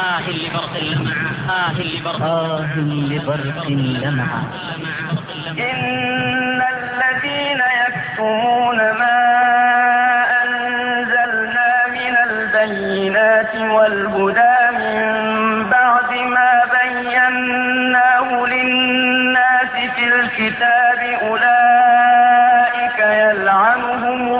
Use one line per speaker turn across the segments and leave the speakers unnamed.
لبرق لمعا.
إن الذين يكتمون ما أنزلنا من البينات والهدى من بعد ما بيناه للناس في الكتاب أولئك يلعنهم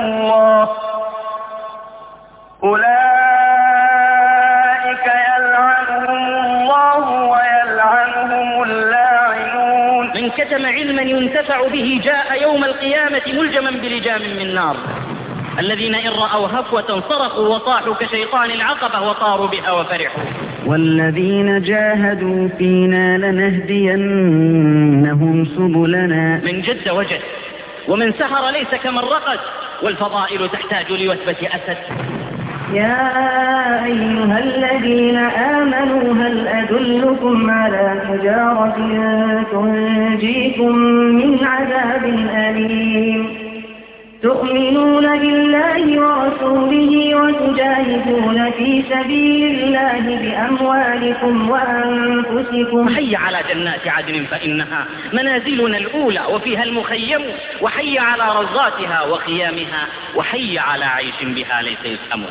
الله ويلعنهم اللاعنون.
من كتم علما ينتفع به جاء يوم القيامة ملجما بلجام من نار. الذين إن رأوا هفوة صرخوا وطاحوا كشيطان العقبة وطاروا بها وفرحوا.
والذين جاهدوا فينا لنهدينهم سبلنا.
من جد وجد ومن سهر ليس كمن رقد، والفضائل تحتاج لوثبة أسد.
يا أيها الذين آمنوا هل أدلكم على تجارة تنجيكم من عذاب أليم تؤمنون بالله ورسوله وتجاهدون في سبيل الله بأموالكم وأنفسكم.
حي على جنات عدن فإنها منازلنا الأولى وفيها المخيم، وحي على رزاتها وخيامها، وحي على عيش بها ليس يسهم.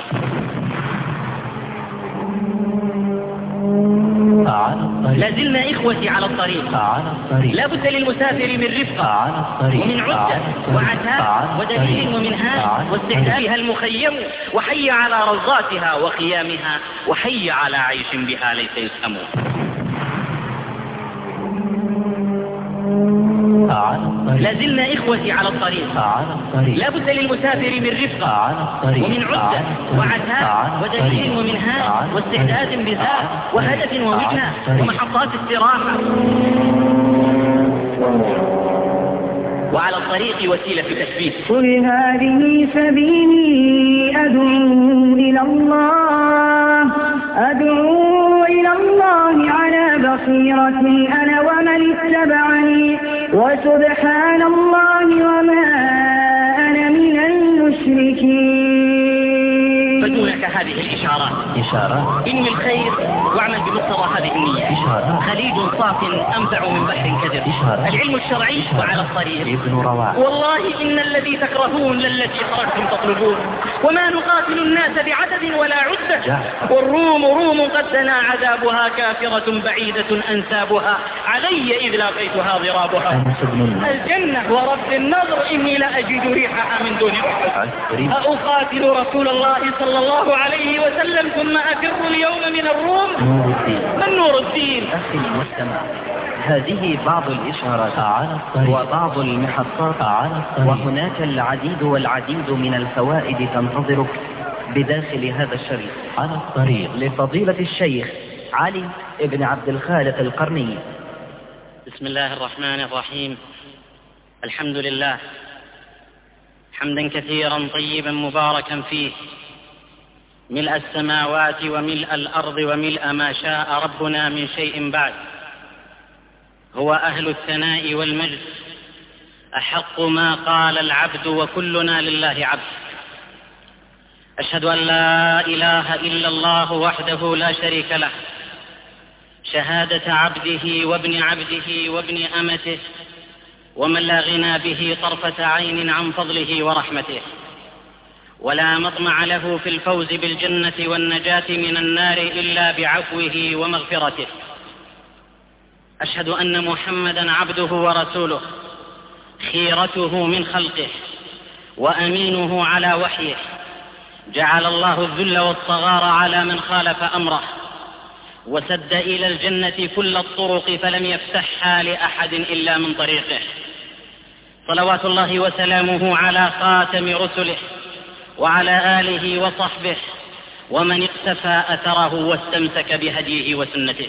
لازلنا إخوتي على الطريق. لا بد للمسافر من رفقة ومن عدة وعتاب ودليل ومنهاج واستعدادها المخيم، وحي على رزاتها وخيامها، وحي على عيش بها ليس يسهم. لازلنا إخوتي على الطريق. لا بد للمسافر من رفقة ومن عدة وعتاب ودليل ومنهاج واستعداد بذات وهدف ووجهة ومحطات استراحة. وعلى الطريق وسيلة تثبيت.
قل هذه سبيلي أدعو إلى الله على بصيرة أنا ومن اتبعني وسبحان الله وما أنا من المشركين.
فدونك هذه الإشارات إني الخير واعمل بمقتضى هذه النية. خليج صاف أنفع من بحر كدر. العلم الشرعي وعلى الطريق. والله إن الذي تكرهون للذي خرجتم تطلبون، وما نقاتل الناس بعدد ولا عدة، والروم روم قد دنا عذابها كافرة بعيدة أنسابها علي إذ لاقيتها ضرابها. الجنة ورب النظر إني لأجد ريحها من دون أحد. أقاتل رسول الله صلى الله عليه وسلم ثم أفر اليوم من الروم. من نور الدين؟
أخي المستمع، هذه بعض الإشارات وبعض المحطات، وهناك العديد والعديد من الفوائد تنتظرك بداخل هذا الشريط. على الطريق لفضيلة الشيخ علي بن عبد الخالق القرني.
بسم الله الرحمن الرحيم. الحمد لله حمدا كثيرا طيبا مباركا فيه، ملء السماوات وملء الأرض وملء ما شاء ربنا من شيء بعد. هو أهل الثناء والمجد، أحق ما قال العبد وكلنا لله عبد. أشهد أن لا إله إلا الله وحده لا شريك له، شهادة عبده وابن عبده وابن أمته، ومن لا غنى به طرفة عين عن فضله ورحمته، ولا مطمع له في الفوز بالجنة والنجاة من النار إلا بعفوه ومغفرته. أشهد أن محمدا عبده ورسوله، خيرته من خلقه وأمينه على وحيه، جعل الله الذل والصغار على من خالف أمره، وسد إلى الجنة كل الطرق فلم يفتحها لأحد إلا من طريقه. صلوات الله وسلامه على خاتم رسله وعلى آله وصحبه ومن اقتفى أثره واستمسك بهديه وسنته.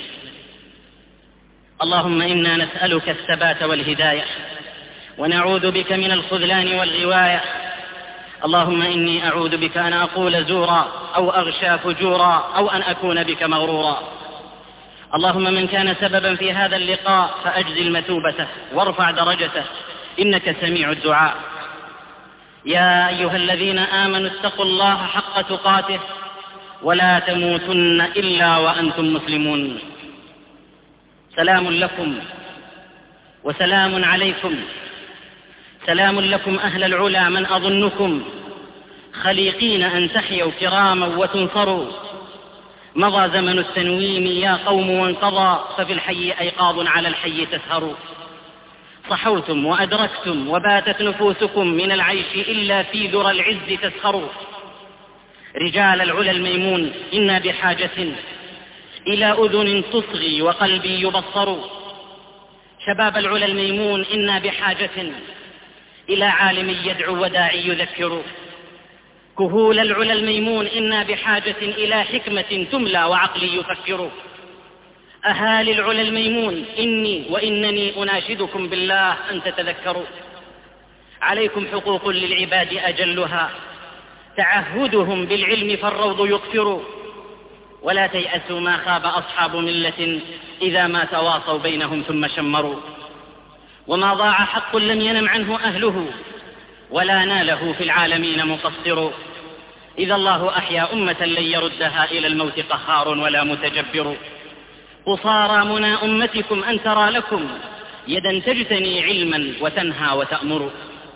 اللهم إنا نسألك الثبات والهداية، ونعوذ بك من الخذلان والغواية. اللهم إني أعوذ بك أن أقول زورا أو أغشى فجورا أو أن أكون بك مغرورا. اللهم من كان سببا في هذا اللقاء فأجزل مثوبته وارفع درجته، إنك سميع الدعاء. يا أيها الذين آمنوا اتقوا الله حق تقاته ولا تموتن إلا وأنتم مسلمون. سلام لكم وسلام عليكم، سلام لكم أهل العلا من أظنكم خليقين أن تحيوا كراما وتنصروا. مضى زمن التنويم يا قوم وانقضى، ففي الحي أيقاظ على الحي تسهروا. صحوتم وأدركتم وباتت نفوسكم من العيش إلا في ذرى العز تسخروا. رجال العلا الميمون إنا بحاجة إلى أذن تصغي وقلبي يبصر. شباب العلا الميمون إنا بحاجة إلى عالم يدعو وداعي يذكر. كهول العلا الميمون إنا بحاجة إلى حكمة تملى وعقلي يفكر. أهالي العلا الميمون إني وإنني أناشدكم بالله أن تتذكروا. عليكم حقوق للعباد أجلها تعهدهم بالعلم فالروض يغفر. ولا تيأسوا ما خاب أصحاب ملة إذا ما تواصوا بينهم ثم شمروا. وما ضاع حق لم ينم عنه أهله ولا ناله في العالمين مقصر. إذا الله أحيا أمة لن يردها إلى الموت قهار ولا متجبر. قصارى منى أمتكم أن ترى لكم يدا تجتني علما وتنهى وتأمر.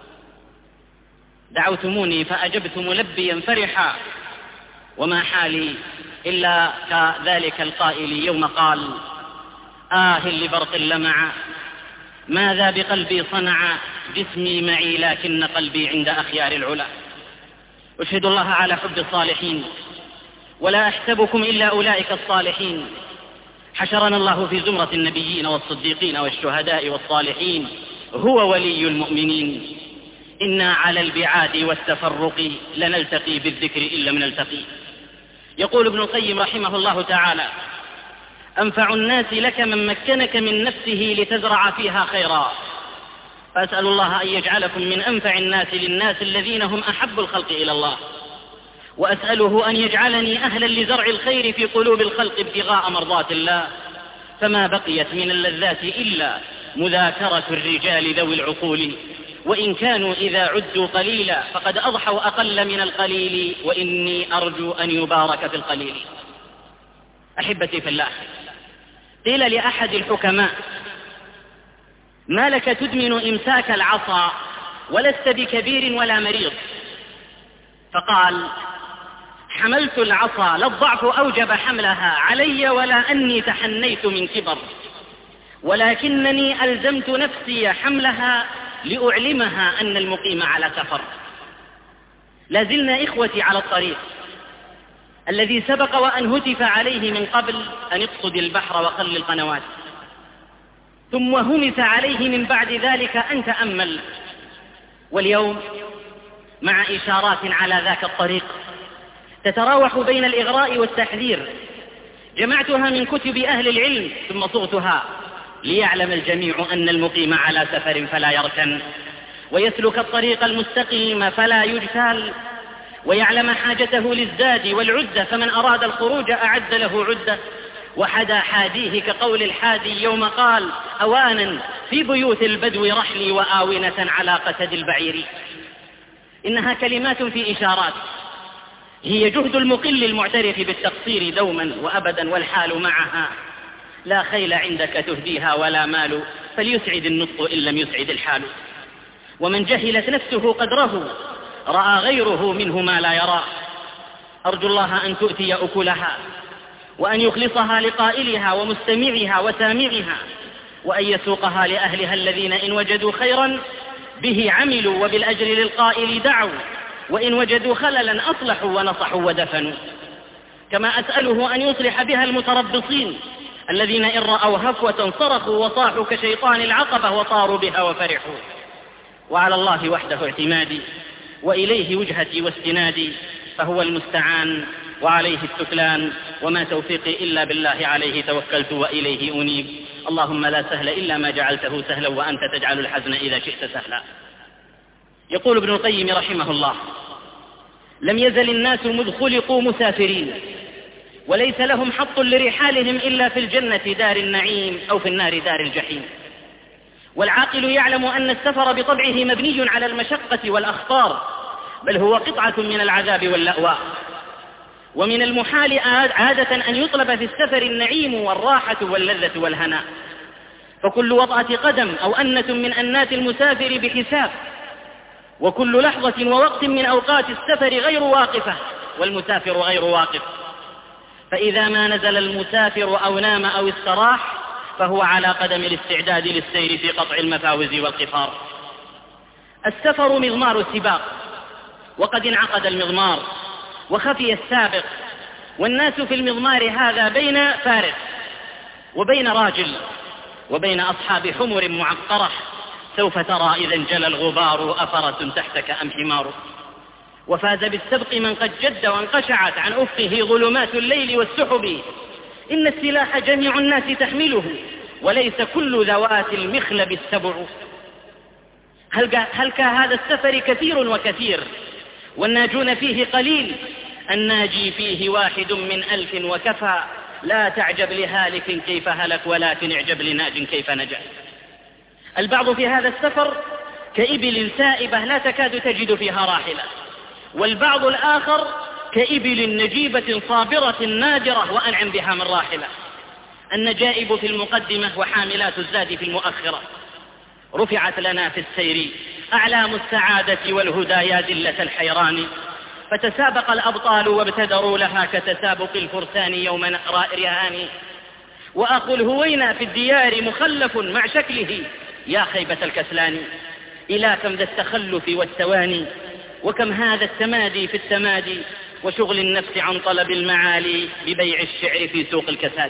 دعوتموني فأجبت ملبيا فرحا، وما حالي إلا كذلك القائل يوم قال: لبرق لمع ماذا بقلبي صنع، جسمي معي لكن قلبي عند أخيار العلا. أشهد الله على حب الصالحين ولا أحسبكم إلا أولئك الصالحين. حشرنا الله في زمرة النبيين والصديقين والشهداء والصالحين، هو ولي المؤمنين. إنا على البعاد والتفرق لنلتقي بالذكر إن لم نلتقي. يقول ابن القيم رحمه الله تعالى: أنفع الناس لك من مكنك من نفسه لتزرع فيها خيرا. فأسأل الله أن يجعلكم من أنفع الناس للناس الذين هم أحب الخلق إلى الله، وأسأله أن يجعلني أهلا لزرع الخير في قلوب الخلق ابتغاء مرضات الله. فما بقيت من اللذات إلا مذاكرة الرجال ذوي العقول، وإن كانوا إذا عدوا قليلا فقد أضحوا أقل من القليل، وإني أرجو أن يبارك في القليل. أحبتي في الله، قيل لأحد الحكماء: ما لك تدمن إمساك العصا ولست بكبير ولا مريض؟ فقال: حملت العصا لا الضعف أوجب حملها علي ولا أني تحنيت من كبر، ولكنني ألزمت نفسي حملها لأعلمها أن المقيم على سفر. لازلنا إخوتي على الطريق الذي سبق وأن هتف عليه من قبل أن اقصد البحر وخل القنوات، ثم همس عليه من بعد ذلك أن تأمل. واليوم مع إشارات على ذاك الطريق تتراوح بين الإغراء والتحذير، جمعتها من كتب أهل العلم ثم صغتها ليعلم الجميع أن المقيم على سفر فلا يركن، ويسلك الطريق المستقيم فلا يجتال، ويعلم حاجته للزاد والعدة، فمن أراد الخروج أعد له عدة وحدا حاديه كقول الحادي يوم قال: أوانا في بيوت البدو رحلي وآونة على قتد البعير. إنها كلمات في إشارات، هي جهد المقل المعترف بالتقصير دوما وأبدا، والحال معها لا خيل عندك تهديها ولا مال، فليسعد النطق إن لم يسعد الحال. ومن جهلت نفسه قدره رأى غيره منه ما لا يرى. أرجو الله أن تؤتي أكلها، وأن يخلصها لقائلها ومستمعها وسامعها، وأن يسوقها لأهلها الذين إن وجدوا خيرا به عملوا وبالأجر للقائل دعوا، وإن وجدوا خللا أصلحوا ونصحوا ودفنوا. كما أسأله أن يصلح بها المتربصين الذين إن رأوا هفوة صرخوا وصاحوا كشيطان العقبة وطاروا بها وفرحوا. وعلى الله وحده اعتمادي، وإليه وجهتي واستنادي، فهو المستعان وعليه التكلان، وما توفيقي إلا بالله، عليه توكلت وإليه أنيب. اللهم لا سهل إلا ما جعلته سهلا، وأنت تجعل الحزن إذا شئت سهلا. يقول ابن القيم رحمه الله: لم يزل الناس مذ خلقوا مسافرين، وليس لهم حط لرحالهم إلا في الجنة دار النعيم أو في النار دار الجحيم. والعاقل يعلم أن السفر بطبعه مبني على المشقة والأخطار، بل هو قطعة من العذاب واللأواء. ومن المحال عادة أن يطلب في السفر النعيم والراحة واللذة والهناء، فكل وطأة قدم أو أنة من أنات المسافر بحساب، وكل لحظة ووقت من أوقات السفر غير واقفة، والمسافر غير واقف. فإذا ما نزل المسافر أو نام أو استراح فهو على قدم الاستعداد للسير في قطع المفاوز والقفار. السفر مضمار السباق، وقد انعقد المضمار وخفي السابق، والناس في المضمار هذا بين فارس وبين راجل وبين أصحاب حمر معقرة، سوف ترى إذا انجلى الغبار أفرس تحتك أم حمار. وفاز بالسبق من قد جد وانقشعت عن أفقه ظلمات الليل والسحب، إن السلاح جميع الناس تحمله وليس كل ذوات المخلب السبع. هل كهذا السفر كثير وكثير، والناجون فيه قليل، الناجي فيه واحد من 1000 وكفى. لا تعجب لهالك كيف هلك، ولكن اعجب لناج كيف نجا. البعض في هذا السفر كإبل سائبة لا تكاد تجد فيها راحلة، والبعض الآخر كإبل نجيبة صابرة نادرة وأنعم بها من راحلة. النجائب في المقدمة وحاملات الزاد في المؤخرة. رفعت لنا في السير أعلام السعادة والهدى يا ذلة الحيران، فتسابق الأبطال وابتدروا لها كتسابق الفرسان يوم رهان. وأخو الهوينا في الديار مخلف مع شكله يا خيبة الكسلان. إلى كم ذا التخلف والتواني، وكم هذا التمادي في التمادي، وشغل النفس عن طلب المعالي ببيع الشعر في سوق الكساد.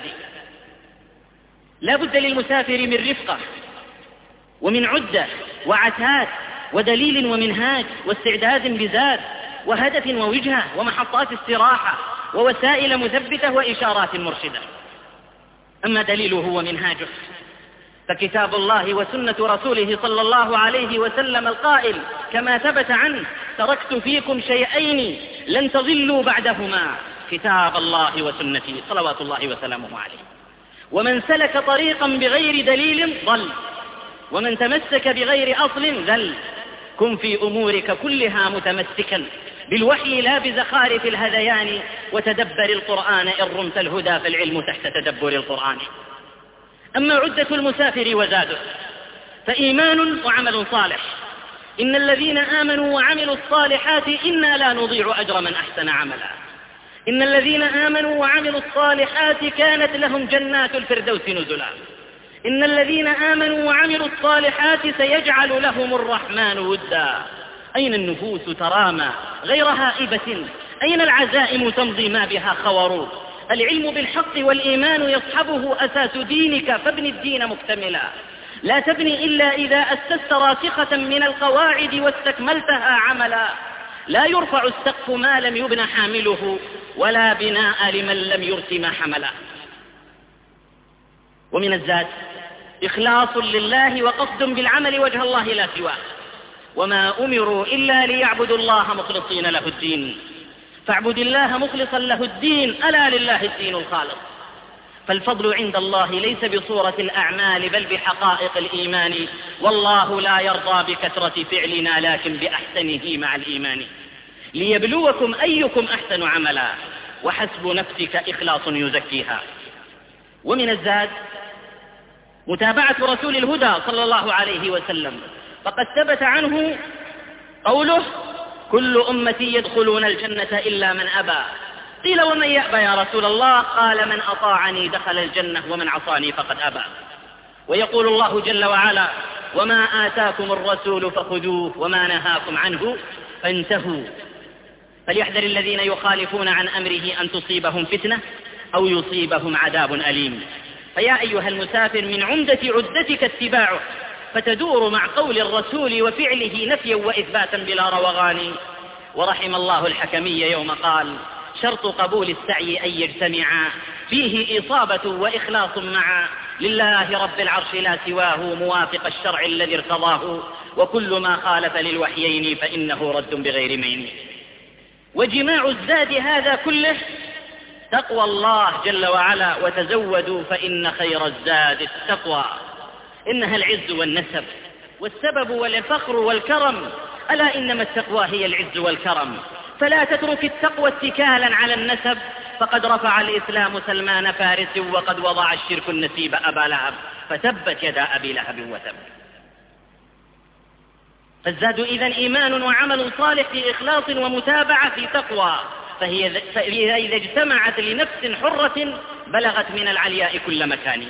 لا بد للمسافر من رفقة ومن عدة وعتاد ودليل ومنهاج واستعداد بزاد وهدف ووجهة ومحطات استراحة ووسائل مثبتة وإشارات مرشدة. أما دليله ومنهاجه فكتاب الله وسنة رسوله صلى الله عليه وسلم القائل كما ثبت عنه: تركت فيكم شيئين لن تضلوا بعدهما، كتاب الله وسنتي صلوات الله وسلامه عليه. ومن سلك طريقا بغير دليل ضل، ومن تمسك بغير أصل ذل. كن في أمورك كلها متمسكا بالوحي لا بزخارف الهذيان، وتدبر القرآن إن رمت الهدى فالعلم تحت تدبر القرآن. أما عدة المسافر وزاده فإيمان وعمل صالح. إن الذين آمنوا وعملوا الصالحات إنا لا نضيع أجر من أحسن عملا. إن الذين آمنوا وعملوا الصالحات كانت لهم جنات الفردوس نزلا. إن الذين آمنوا وعملوا الصالحات سيجعل لهم الرحمن ودا. أين النفوس ترامى غير هائبة؟ أين العزائم تمضي ما بها خور؟ العلم بالحق والإيمان يصحبه أساس دينك، فابن الدين مكتملا. لا تبني إلا إذا أسست راسخة من القواعد واستكملتها عملا. لا يرفع السقف ما لم يبن حامله، ولا بناء لمن لم يرسم حملا. ومن الزاد إخلاص لله وقصد بالعمل وجه الله لا سواه. وما أمروا إلا ليعبدوا الله مخلصين له الدين، فاعبد الله مخلصا له الدين، ألا لله الدين الخالص. فالفضل عند الله ليس بصورة الأعمال بل بحقائق الإيمان، والله لا يرضى بكثرة فعلنا لكن بأحسنه مع الإيمان. ليبلوكم أيكم أحسن عملا، وحسب نفسك إخلاص يزكيها. ومن الزاد متابعة رسول الهدى صلى الله عليه وسلم، فقد ثبت عنه قوله: كل أمتي يدخلون الجنة إلا من أبى. قيل: ومن يأبى يا رسول الله؟ قال: من أطاعني دخل الجنة ومن عصاني فقد أبى. ويقول الله جل وعلا: وما آتاكم الرسول فخذوه وما نهاكم عنه فانتهوا. فليحذر الذين يخالفون عن أمره أن تصيبهم فتنة أو يصيبهم عذاب أليم. فيا أيها المسافر من عمدة عدتك اتباعه، فتدور مع قول الرسول وفعله نفيا وإثباتا بلا روغان. ورحم الله الحكمي يوم قال: شرط قبول السعي أن يجتمعا فيه إصابة وإخلاص معا. لله رب العرش لا سواه، موافق الشرع الذي ارتضاه، وكل ما خالف للوحيين فإنه رد بغير مين. وجماع الزاد هذا كله تقوى الله جل وعلا، وتزودوا فإن خير الزاد التقوى. إنها العز والنسب والسبب والفخر والكرم، ألا إنما التقوى هي العز والكرم. فلا تترك التقوى اتكالا على النسب، فقد رفع الإسلام سلمان فارس وقد وضع الشرك النسيب أبا لهب، فتبت يدا أبي لهب وتب. فالزاد إذن إيمان وعمل صالح في إخلاص ومتابعة في تقوى، فهي إذا اجتمعت لنفس حرة بلغت من العلياء كل مكان.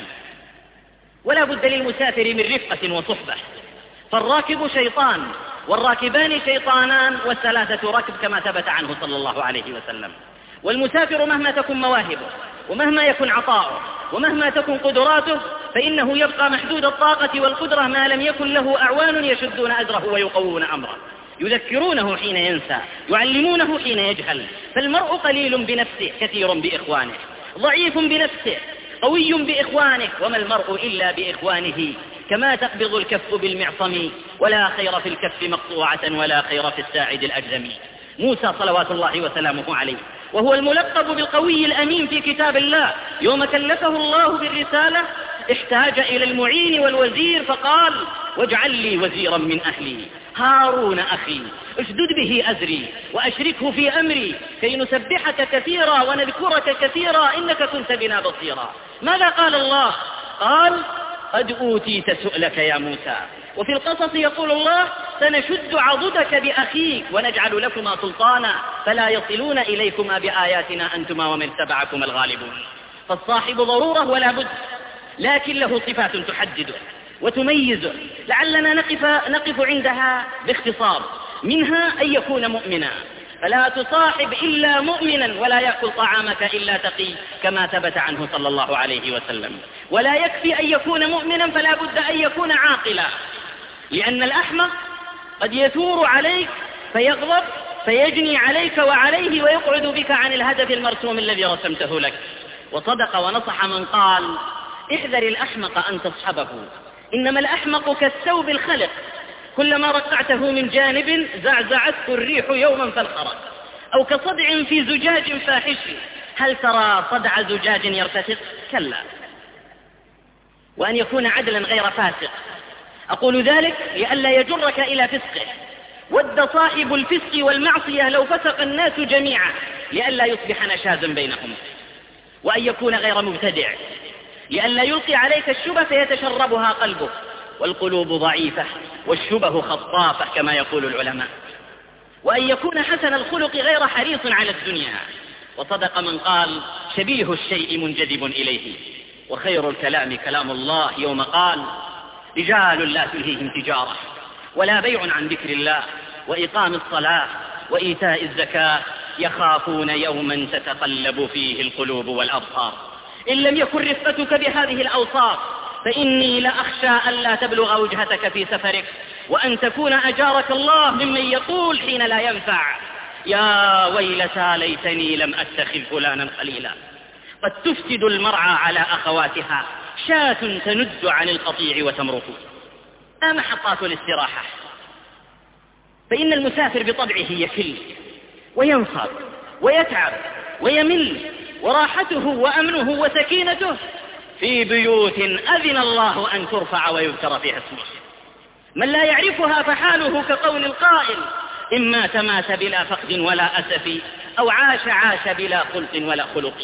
ولا بد للمسافر من رفقة وصحبة، فالراكب شيطان والراكبان شيطانان والثلاثة ركب كما ثبت عنه صلى الله عليه وسلم. والمسافر مهما تكن مواهبه ومهما يكن عطاؤه ومهما تكن قدراته فإنه يبقى محدود الطاقة والقدرة ما لم يكن له أعوان يشدون أزره ويقوون أمره، يذكرونه حين ينسى، يعلمونه حين يجهل. فالمرء قليل بنفسه كثير بإخوانه، ضعيف بنفسه قوي بإخوانه، وما المرء إلا بإخوانه، كما تقبض الكف بالمعصم ولا خير في الكف مقطوعة ولا خير في الساعد الأجزم. موسى صلوات الله وسلامه عليه وهو الملقب بالقوي الأمين في كتاب الله، يوم كلفه الله بالرسالة احتاج إلى المعين والوزير فقال: واجعل لي وزيرا من أهلي هارون أخي اشدد به أزري وأشركه في أمري كي نسبحك كثيرا ونذكرك كثيرا إنك كنت بنا بصيرا. ماذا قال الله؟ قال: قد أوتيت سؤلك يا موسى. وفي القصص يقول الله: سنشد عضدك بأخيك ونجعل لكما سلطانا فلا يصلون إليكما بآياتنا أنتما ومن تبعكما الغالبون. فالصاحب ضرورة ولا بد، لكن له صفات تحدده وتميزه، لعلنا نقف عندها باختصار. منها أن يكون مؤمنا، فلا تصاحب إلا مؤمنا ولا يأكل طعامك إلا تقي كما ثبت عنه صلى الله عليه وسلم. ولا يكفي أن يكون مؤمنا، فلا بد أن يكون عاقلا، لأن الأحمق قد يثور عليك فيغضب فيجني عليك وعليه ويقعد بك عن الهدف المرسوم الذي رسمته لك. وصدق ونصح من قال: احذر الأحمق أن تصحبه، إنما الأحمق كالثوب الخلق، كلما رقعته من جانب زعزعته الريح يوما فالخرج، أو كصدع في زجاج فاحش، هل ترى صدع زجاج يرتفق؟ كلا. وأن يكون عدلا غير فاسق، أقول ذلك لئلا يجرك إلى فسقه. ود صاحب الفسق والمعصية لو فسق الناس جميعا لئلا يصبح نشازا بينهم. وأن يكون غير مبتدع لئلا يلقي عليك الشبه فيتشربها قلبه، والقلوب ضعيفة والشبه خطافة كما يقول العلماء. وأن يكون حسن الخلق غير حريص على الدنيا، وصدق من قال: شبيه الشيء منجذب إليه، وخير الكلام كلام الله، يوم قال: رجال لا تلهيهم تجارة ولا بيع عن ذكر الله وإقام الصلاة وإيتاء الزكاة يخافون يوما تتقلب فيه القلوب والأبصار. إن لم يكن رفقتك بهذه الأوصاف فإني لأخشى ألا تبلغ وجهتك في سفرك، وأن تكون أجارك الله ممن يقول حين لا ينفع: يا ويلتى ليتني لم أتخذ فلانا خليلا. قد تفسد المرعى على أخواتها، شاة تند عن القطيع وتمرق. محطات الاستراحة، فإن المسافر بطبعه يكل وينصب ويتعب ويمل، وراحته وأمنه وسكينته في بيوت أذن الله أن ترفع ويذكر فيها اسمه. من لا يعرفها فحاله كقول القائل: إن مات مات بلا فقد ولا أسف، أو عاش بلا خلق ولا خلق.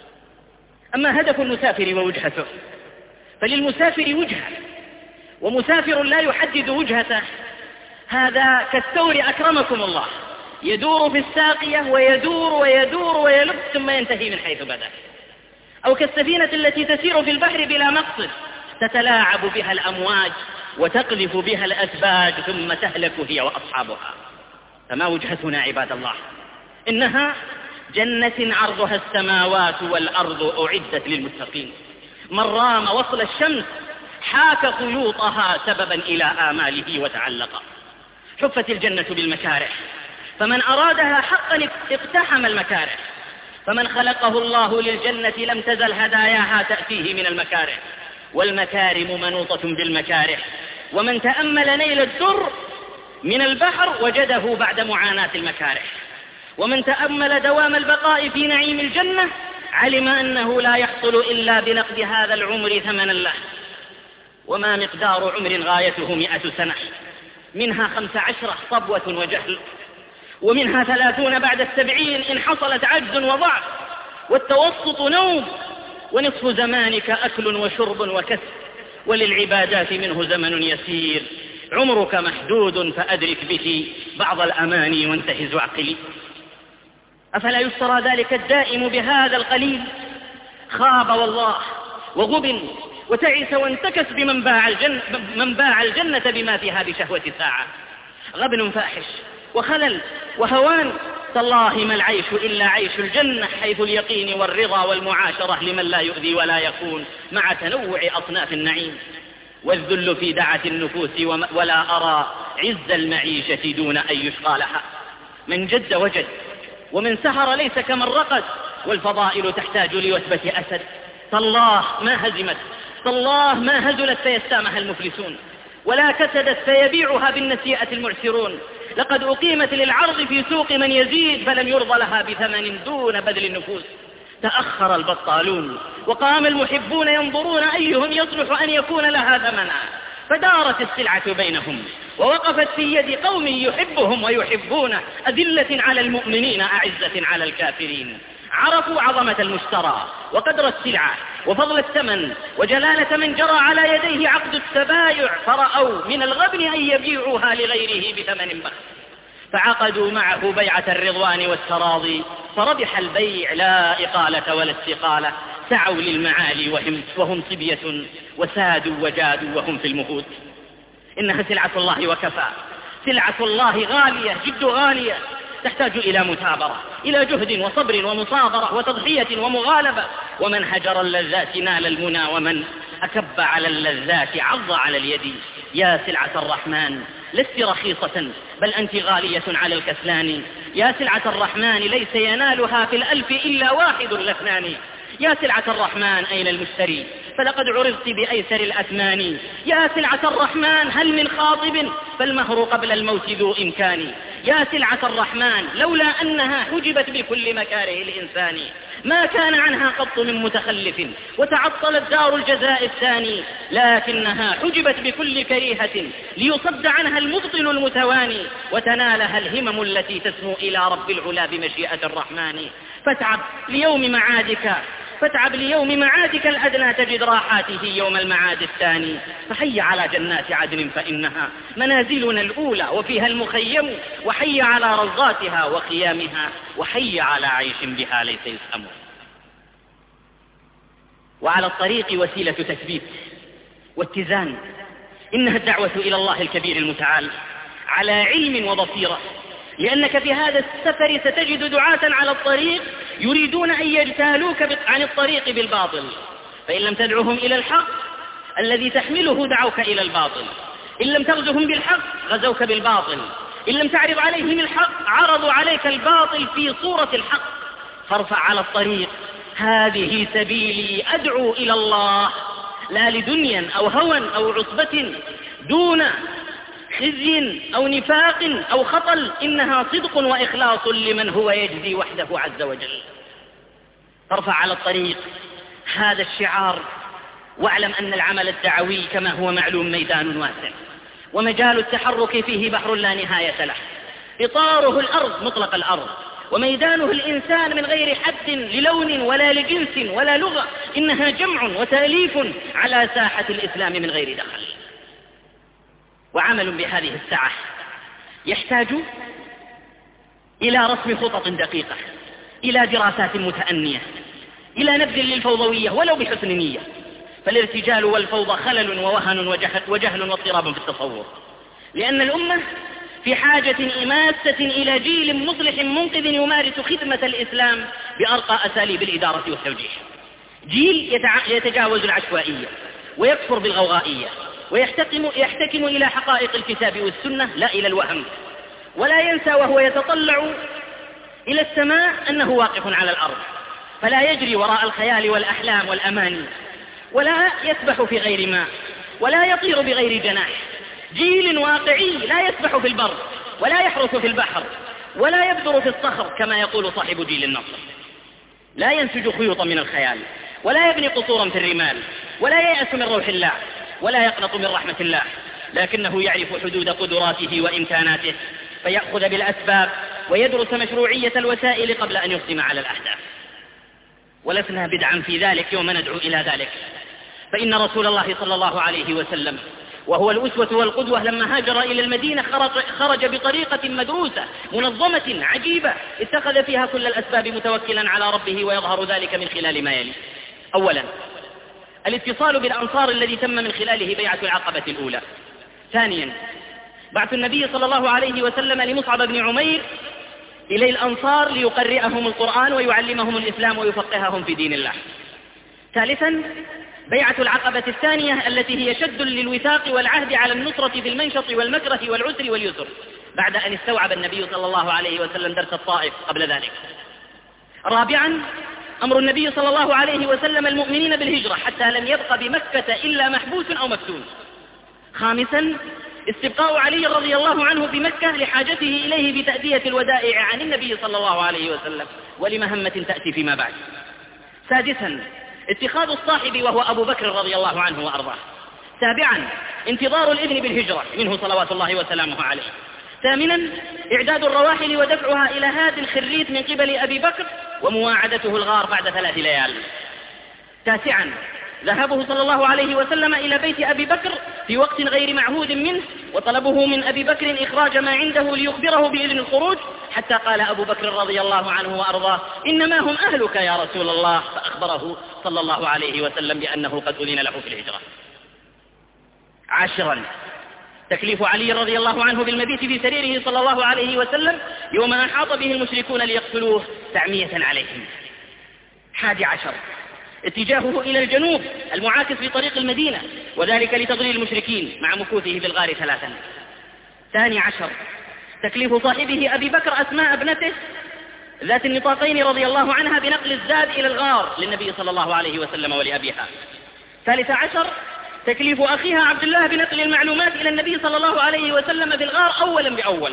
أما هدف المسافر ووجهته، فللمسافر وجهة، ومسافر لا يحدد وجهته، هذا كالثور أكرمكم الله، يدور في الساقية ويدور ويدور ويلف ثم ينتهي من حيث بدأ، أو كالسفينة التي تسير في البحر بلا مقصد، تتلاعب بها الأمواج وتقذف بها الأسباج ثم تهلك هي وأصحابها. فما وجهتنا عباد الله؟ إنها جنة عرضها السماوات والأرض أعدت للمتقين. من رام وصل الشمس حاك خيوطها سببا إلى آماله وتعلق. حفت الجنة بالمكاره، فمن أرادها حقا اقتحم المكاره، فمن خلقه الله للجنة لم تزل هداياها تأتيه من المكاره، والمكارم منوطة بالمكاره. ومن تأمل نيل الدر من البحر وجده بعد معاناة المكاره، ومن تأمل دوام البقاء في نعيم الجنة علم أنه لا يحصل إلا بنقد هذا العمر ثمنا له. وما مقدار عمر غايته 100 سنة، منها 15 صبوة وجهل، ومنها 30 بعد 70 إن حصلت عجز وضعف، والتوسط نوم، ونصف زمانك أكل وشرب وكسب، وللعبادات منه زمن يسير، عمرك محدود فأدرك به بعض الأماني وانتهز عقلي. أفلا يشترى ذلك الدائم بهذا القليل؟ خاب والله وغبن وتعس وانتكس بمن باع الجنة بما فيها بشهوة ساعة. غبن فاحش وخلل وهوان، تالله ما العيش إلا عيش الجنة، حيث اليقين والرضا والمعاشرة لمن لا يؤذي ولا يكون، مع تنوع أصناف النعيم. والذل في دعة النفوس ولا أرى عز المعيشة دون أن يشقى لها. من جد وجد، ومن سهر ليس كمن رقد، والفضائل تحتاج لوثبة أسد. تالله ما هزمت، تالله ما هزلت فيستامها المفلسون، ولا كسدت فيبيعها بالنسيئة المعسرون. لقد أقيمت للعرض في سوق من يزيد، فلم يرضى لها بثمن دون بذل النفوس. تأخر البطالون، وقام المحبون ينظرون أيهم يصلح أن يكون لها ثمنا، فدارت السلعة بينهم، ووقفت في يد قوم يحبهم ويحبونه، أذلة على المؤمنين أعزة على الكافرين. عرفوا عظمة المشترى وقدر السلعة وفضل الثمن وجلالة من جرى على يديه عقد التبايع، فرأوا من الغبن أن يبيعوها لغيره بثمن بخس، فعقدوا معه بيعة الرضوان والتراضي، فربح البيع لا إقالة ولا استقالة. سعوا للمعالي وهم صبية، وسادوا وجادوا وهم في المهود. إنها سلعة الله وكفى، سلعة الله غالية جد غالية، تحتاج إلى مثابرة، إلى جهد وصبر ومصابرة وتضحية ومغالبة. ومن هجر اللذات نال المنى، ومن أكب على اللذات عض على اليد. يا سلعة الرحمن لست رخيصة، بل أنت غالية على الكسلان. يا سلعة الرحمن ليس ينالها في الألف إلا واحد لاثنان. يا سلعة الرحمن أين المشتري؟ فلقد عرضت بأيسر الأثمان. يا سلعة الرحمن هل من خاطب؟ فالمهر قبل الموت ذو إمكان. يا سلعة الرحمن لولا أنها حجبت بكل مكاره الإنسان، ما كان عنها قط من متخلف، وتعطلت دار الجزاء الثاني، لكنها حجبت بكل كريهة ليصد عنها المبطل المتواني، وتنالها الهمم التي تسمو إلى رب العلا بمشيئة الرحمن. فاتعب ليوم معادك الأدنى، تجد راحاته يوم المعاد الثاني. فحي على جنات عدن فإنها منازلنا الأولى، وفيها المخيم، وحي على روضاتها وخيامها، وحي على عيش بها ليس يسأم. وعلى الطريق وسيلة تثبيت واتزان، إنها الدعوة إلى الله الكبير المتعال على علم وبصيرة، لأنك في هذا السفر ستجد دعاة على الطريق يريدون أن يجتالوك عن الطريق بالباطل، فإن لم تدعوهم إلى الحق الذي تحمله دعوك إلى الباطل، إن لم تغزهم بالحق غزوك بالباطل، إن لم تعرض عليهم الحق عرضوا عليك الباطل في صورة الحق. فارفع على الطريق، هذه سبيلي أدعو إلى الله، لا لدنيا أو هوى أو عصبة دون خزي أو نفاق أو خطل، إنها صدق وإخلاص لمن هو يجزي وحده عز وجل. فارفع على الطريق، هذا الشعار، واعلم أن العمل الدعوي كما هو معلوم ميدان واسع، ومجال التحرك فيه بحر لا نهاية له. إطاره الأرض مطلق الأرض، وميدانه الإنسان من غير حد للون ولا لجنس ولا لغة، إنها جمع وتأليف على ساحة الإسلام من غير دخل. وعمل بهذه الساعة يحتاج إلى رسم خطط دقيقة، إلى دراسات متأنية، إلى نبذ للفوضوية ولو بحسن نية، فالارتجال والفوضى خلل ووهن وجهل واضطراب في التصور، لأن الأمة في حاجة إماسة إلى جيل مصلح منقذ يمارس خدمة الإسلام بأرقى أساليب الإدارة والتوجيه، جيل يتجاوز العشوائية ويكفر بالغوغائية، ويحتكم إلى حقائق الكتاب والسنة لا إلى الوهم، ولا ينسى وهو يتطلع إلى السماء أنه واقف على الأرض، فلا يجري وراء الخيال والأحلام والأماني، ولا يسبح في غير ماء، ولا يطير بغير جناح. جيل واقعي لا يسبح في البر، ولا يحرس في البحر، ولا يبدر في الصخر كما يقول صاحب جيل النصر. لا ينسج خيوطا من الخيال، ولا يبني قصورا في الرمال، ولا ييأس من روح الله، ولا يقنط من رحمة الله، لكنه يعرف حدود قدراته وإمكاناته، فيأخذ بالأسباب ويدرس مشروعية الوسائل قبل أن يقدم على الأهداف. ولسنا بدعا في ذلك يوم ندعو إلى ذلك، فإن رسول الله صلى الله عليه وسلم وهو الأسوة والقدوة لما هاجر إلى المدينة خرج بطريقة مدروسة منظمة عجيبة اتخذ فيها كل الأسباب متوكلا على ربه، ويظهر ذلك من خلال ما يلي. أولا الاتصال بالأنصار الذي تم من خلاله بيعة العقبة الأولى. ثانيا بعث النبي صلى الله عليه وسلم لمصعب بن عمير إلى الأنصار ليقرئهم القرآن ويعلمهم الإسلام ويفقههم في دين الله. ثالثا بيعة العقبة الثانية التي هي شد للوثاق والعهد على النصرة في المنشط والمكره والعسر واليسر، بعد أن استوعب النبي صلى الله عليه وسلم درس الطائف قبل ذلك. رابعا أمر النبي صلى الله عليه وسلم المؤمنين بالهجرة حتى لم يبق بمكة إلا محبوس أو مفتون. خامسا استبقاء علي رضي الله عنه بمكة لحاجته إليه بتأدية الودائع عن النبي صلى الله عليه وسلم ولمهمة تأتي فيما بعد. سادسا اتخاذ الصاحب وهو أبو بكر رضي الله عنه وأرضاه. سابعا انتظار الإذن بالهجرة منه صلوات الله وسلامه عليه. ثامنا إعداد الرواحل ودفعها إلى هاد الخريت من قبل أبي بكر ومواعدته الغار بعد 3 ليال. تاسعا ذهابه صلى الله عليه وسلم إلى بيت أبي بكر في وقت غير معهود منه وطلبه من أبي بكر إخراج ما عنده ليخبره بإذن الخروج، حتى قال أبو بكر رضي الله عنه وأرضاه إنما هم أهلك يا رسول الله، فأخبره صلى الله عليه وسلم بأنه قد أذن له في الهجرة. عاشرا تكليف علي رضي الله عنه بالمبيت في سريره صلى الله عليه وسلم يوم أحاط به المشركون ليقتلوه تعمية عليهم. 11 اتجاهه إلى الجنوب المعاكس لطريق المدينة، وذلك لتضليل المشركين مع مكوثه في الغار 3. 12 تكليف صاحبه أبي بكر أسماء ابنته ذات النطاقين رضي الله عنها بنقل الزاد إلى الغار للنبي صلى الله عليه وسلم ولأبيها. 13 تكليف أخيها عبد الله بنقل المعلومات إلى النبي صلى الله عليه وسلم بالغار أولا بأول.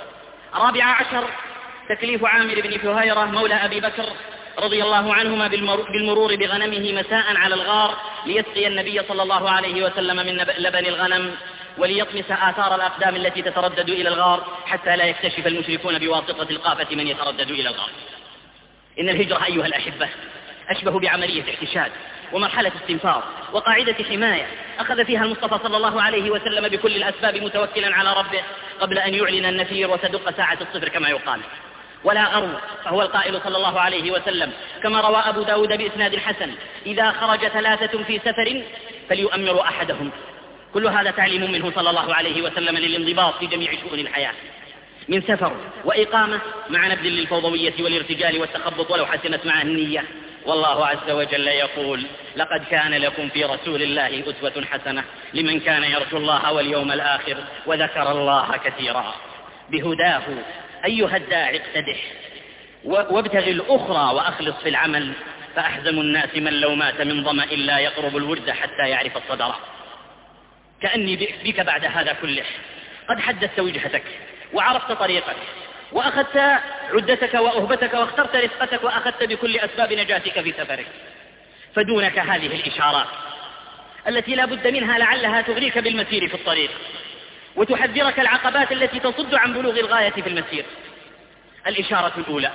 14 تكليف عامر بن فهيرة مولى أبي بكر رضي الله عنهما بالمرور بغنمه مساء على الغار ليسقي النبي صلى الله عليه وسلم من لبن الغنم وليطمس آثار الأقدام التي تتردد إلى الغار حتى لا يكتشف المشركون بواسطة القافة من يتردد إلى الغار. إن الهجرة أيها الأحبة أشبه بعملية احتشاد ومرحلة استنفار وقاعدة حماية أخذ فيها المصطفى صلى الله عليه وسلم بكل الأسباب متوكلا على ربه قبل أن يعلن النفير وتدق ساعة الصفر كما يقال. ولا غرو، فهو القائل صلى الله عليه وسلم كما روى أبو داود بإسناد حسن إذا خرج 3 في سفر فليؤمر أحدهم. كل هذا تعليم منه صلى الله عليه وسلم للانضباط في جميع شؤون الحياة، من سفر وإقامة مع نبذ للفوضوية والارتجال والتخبط ولو حسنت معه النية. والله عز وجل يقول لقد كان لكم في رسول الله أسوة حسنة لمن كان يرجو الله واليوم الآخر وذكر الله كثيرا. بهداه أيها الداعي اقتدح وابتغ الأخرى وأخلص في العمل، فأحزم الناس من لو مات من ظمأ لا يقرب الورد حتى يعرف الصدر. كأني بك بعد هذا كله قد حددت وجهتك وعرفت طريقك وأخذت عدتك وأهبتك واخترت رفقتك وأخذت بكل أسباب نجاتك في سفرك، فدونك هذه الإشارات التي لا بد منها لعلها تغريك بالمسير في الطريق وتحذرك العقبات التي تصد عن بلوغ الغاية في المسير. الإشارة الأولى: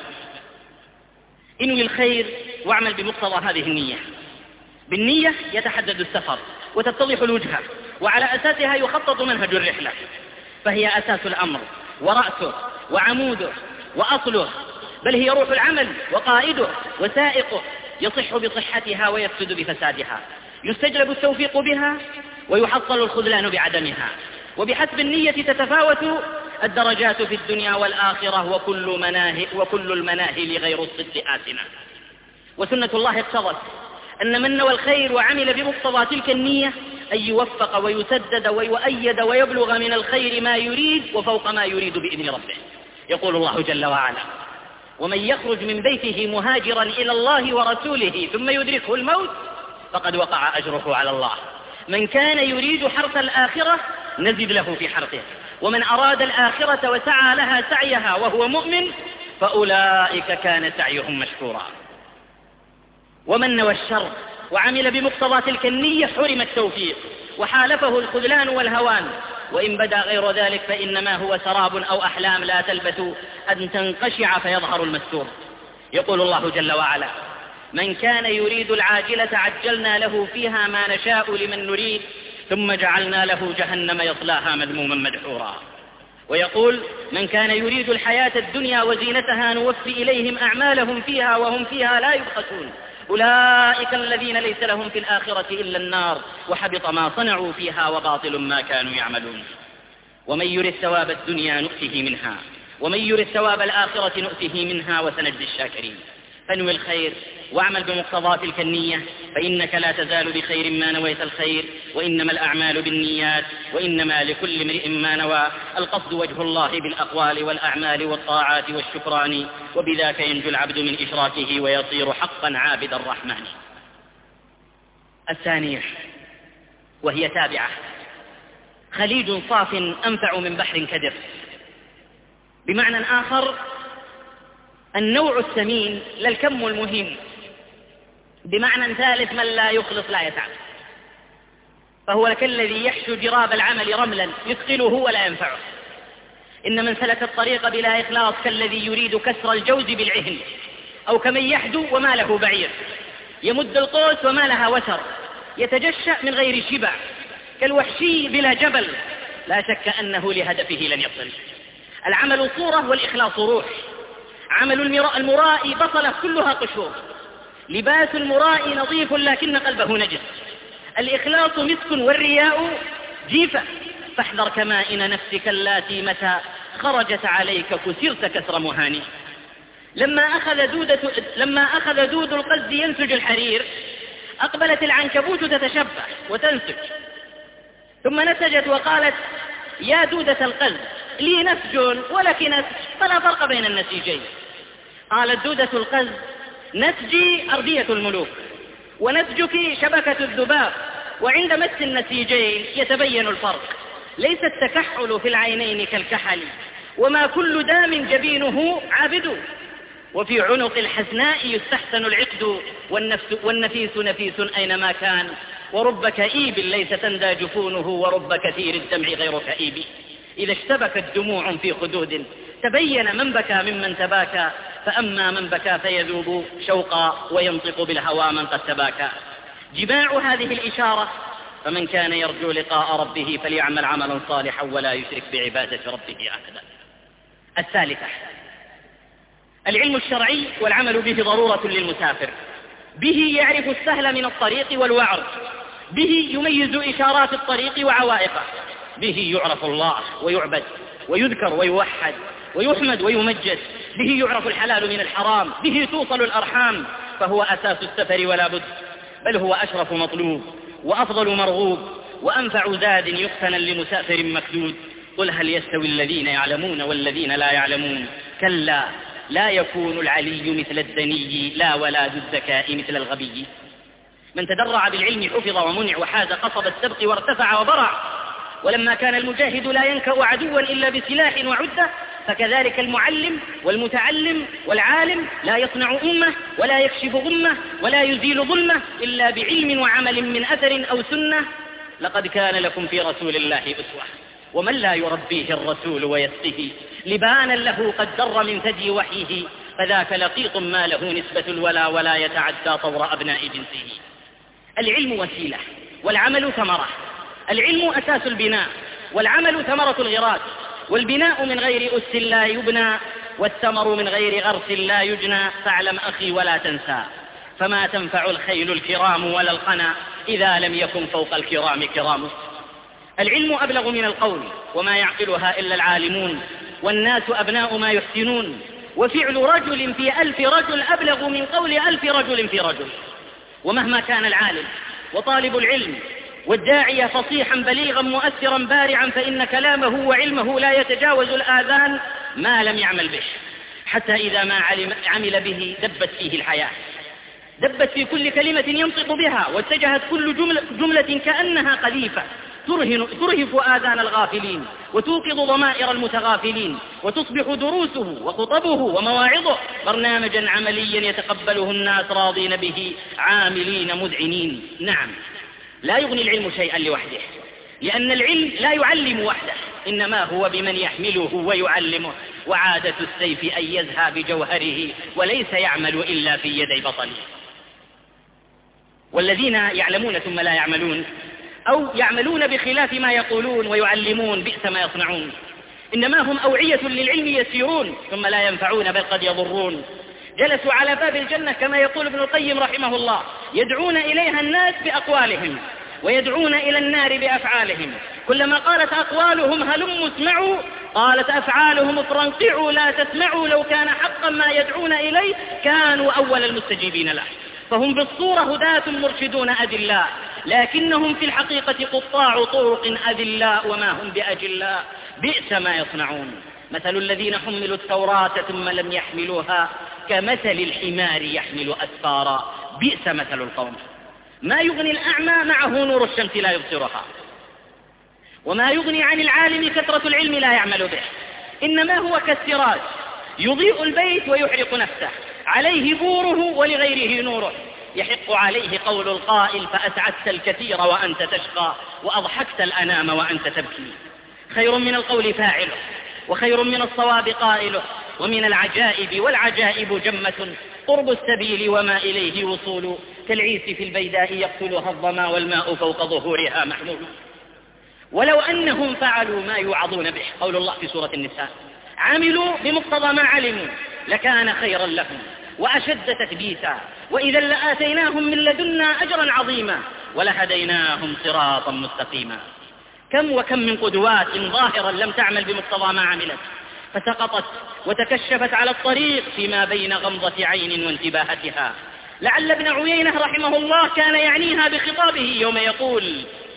انوي الخير واعمل بمقتضى هذه النية. بالنية يتحدد السفر وتتضح الوجهة، وعلى أساسها يخطط منهج الرحلة، فهي أساس الأمر ورأسه وعموده وأصله، بل هي روح العمل وقائده وسائقه، يصح بصحتها ويفسد بفسادها، يستجلب التوفيق بها ويحصل الخذلان بعدمها، وبحسب النية تتفاوت الدرجات في الدنيا والآخرة، وكل المناهل غير الصدق آثمة. وسنة الله اقتضت أن من نوى الخير وعمل بمقتضى تلك النية أن يوفق ويسدد ويؤيد ويبلغ من الخير ما يريد وفوق ما يريد بإذن ربه. يقول الله جل وعلا: ومن يخرج من بيته مهاجرا إلى الله ورسوله ثم يدركه الموت فقد وقع أجره على الله. من كان يريد حرث الآخرة نزد له في حرثه، ومن أراد الآخرة وسعى لها سعيها وهو مؤمن فأولئك كان سعيهم مشكورا. ومن نوى الشر وعمل بمقتضى تلك النية حرم التوفيق وحالفه الخذلان والهوان، وإن بدا غير ذلك فإنما هو سراب أو أحلام لا تلبث أن تنقشع فيظهر المستور. يقول الله جل وعلا: من كان يريد العاجلة عجلنا له فيها ما نشاء لمن نريد ثم جعلنا له جهنم يصلاها مذموما مدحورا. ويقول: من كان يريد الحياة الدنيا وزينتها نوفي إليهم أعمالهم فيها وهم فيها لا يبخسون أولئك الذين ليس لهم في الآخرة إلا النار وحبط ما صنعوا فيها وباطل ما كانوا يعملون. ومن يرد ثواب الدنيا نؤته منها ومن يرد ثواب الآخرة نؤته منها وسنجزي الشاكرين. فانوي الخير واعمل بمقتضى تلك النية، فإنك لا تزال بخير ما نويت الخير، وإنما الأعمال بالنيات وإنما لكل امرئ ما نوى. القصد وجه الله بالأقوال والأعمال والطاعات والشكران، وبذاك ينجو العبد من إشراكه ويصير حقا عابد الرحمن. الثانية وهي تابعة: خليج صاف أنفع من بحر كدر. بمعنى آخر، النوع الثمين لا الكم المهم. بمعنى ثالث: من لا يخلص لا يتعب، فهو كالذي يحشو جراب العمل رملا يثقله ولا ينفعه. إن من سلك الطريق بلا إخلاص كالذي يريد كسر الجوز بالعهن، أو كمن يحدو وما له بعير، يمد القوس وما لها وتر، يتجشأ من غير شبع، كالوحشي بلا جبل، لا شك أنه لهدفه لن يصل. العمل صورة والإخلاص روح. عمل المرائي بطلة كلها قشور، لباس المرائي نظيف لكن قلبه نجس. الإخلاص مسك والرياء جيفة، فاحذر كمائن نفسك اللاتي متى خرجت عليك كسرت كسر مهاني. لما أخذ دود القز ينسج الحرير، أقبلت العنكبوت تتشبه وتنسج، ثم نسجت وقالت: يا دودة القز لي نسج ولك نسج فلا فرق بين النسيجين. قالت دودة القز: نسجي أرضية الملوك ونسجك شبكة الذباب، وعند مس النسيجين يتبين الفرق، ليس التكحل في العينين كالكحل، وما كل دام جبينه عابد، وفي عنق الحسناء يستحسن العقد، والنفيس نفيس أينما كان، ورب كئيب ليس تندى جفونه، ورب كثير الدمع غير كئيب. إذا اشتبكت دموع في خدود تبين من بكى ممن تباكى، فأما من بكى فيذوب شوقا وينطق بالهوى من قد تباكى. جماع هذه الإشارة: فمن كان يرجو لقاء ربه فليعمل عملا صالحا ولا يشرك بعبادة ربه أحدا. الثالثة: العلم الشرعي والعمل به ضرورة للمسافر. به يعرف السهل من الطريق والوعر، به يميز إشارات الطريق وعوائقه، به يعرف الله ويعبد ويذكر ويوحد ويحمد ويمجد، به يعرف الحلال من الحرام، به توصل الأرحام، فهو أساس السفر ولا بد، بل هو أشرف مطلوب وأفضل مرغوب وأنفع زاد يقتنى لمسافر مكدود. قل هل يستوي الذين يعلمون والذين لا يعلمون؟ كلا لا يكون العلي مثل الدني، لا ولا ذو الذكاء مثل الغبي. من تدرع بالعلم حفظ ومنع وحاز قصب السبق وارتفع وبرع. ولما كان المجاهد لا ينكأ عدوا إلا بسلاح وعدة، فكذلك المعلم والمتعلم والعالم لا يصنع أمة ولا يكشف غمة ولا يزيل ظلمة إلا بعلم وعمل من أثر أو سنة. لقد كان لكم في رسول الله أسوة، ومن لا يربيه الرسول ويسقه لبانا له قد در من ثدي وحيه، فذاك لقيط ما له نسبة الولا ولا يتعدى طور أبناء جنسه. العلم وسيلة والعمل ثمرة. العلم أساس البناء، والعمل ثمرة الغراس، والبناء من غير أس لا يبنى، والثمر من غير غرس لا يجنى. فاعلم أخي ولا تنسى، فما تنفع الخيل الكرام ولا القنا إذا لم يكن فوق الكرام كرام. العلم أبلغ من القول، وما يعقلها إلا العالمون، والناس أبناء ما يحسنون، وفعل رجل في 1000 رجل أبلغ من قول 1000 رجل في رجل. ومهما كان العالم وطالب العلم والداعية فصيحا بليغا مؤثرا بارعا، فإن كلامه وعلمه لا يتجاوز الآذان ما لم يعمل به، حتى إذا ما عمل به دبت فيه الحياة، دبت في كل كلمة ينطق بها، واتجهت كل جملة كأنها قذيفة ترهف آذان الغافلين وتوقظ ضمائر المتغافلين، وتصبح دروسه وخطبه ومواعظه برنامجا عمليا يتقبله الناس راضين به عاملين مذعنين. نعم، لا يغني العلم شيئا لوحده، لأن العلم لا يعلم وحده، إنما هو بمن يحمله ويعلمه، وعادة السيف أن يزهى بجوهره وليس يعمل إلا في يدي بطله. والذين يعلمون ثم لا يعملون، أو يعملون بخلاف ما يقولون ويعلمون، بئس ما يصنعون. إنما هم أوعية للعلم يسيرون ثم لا ينفعون بل قد يضرون. جلسوا على باب الجنة كما يقول ابن القيم رحمه الله، يدعون إليها الناس بأقوالهم ويدعون إلى النار بأفعالهم. كلما قالت أقوالهم هلم اسمعوا، قالت أفعالهم افرنقعوا لا تسمعوا، لو كان حقا ما يدعون إليه كانوا أول المستجيبين له. فهم بالصورة هداة مرشدون أدلاء، لكنهم في الحقيقة قطاع طرق أذلاء وما هم بأجلاء، بئس ما يصنعون. مثل الذين حملوا التوراة ثم لم يحملوها كمثل الحمار يحمل أسفارا، بئس مثل القوم. ما يغني الأعمى معه نور الشمس لا يبصرها، وما يغني عن العالم كثرة العلم لا يعمل به، إنما هو كالسراج يضيء البيت ويحرق نفسه، عليه بوره ولغيره نوره. يحق عليه قول القائل فأسعدت الكثير وأنت تشقى، وأضحكت الأنام وأنت تبكي. خير من القول فاعله، وخير من الصواب قائله، ومن العجائب والعجائب جمة قرب السبيل وما إليه وصول، كالعيس في البيداء يقتلها الظما والماء فوق ظهورها محمول. ولو أنهم فعلوا ما يوعظون به، قول الله في سورة النساء، عملوا بمقتضى ما علموا لكان خيرا لهم وأشد تثبيتا، وإذا لآتيناهم من لدنا أجرا عظيما ولهديناهم صراطا مستقيما. كم وكم من قدوات ظاهرا لم تعمل بمقتضى ما عملت، فسقطت وتكشفت على الطريق فيما بين غمضة عين وانتباهتها. لعل ابن عيينة رحمه الله كان يعنيها بخطابه يوم يقول: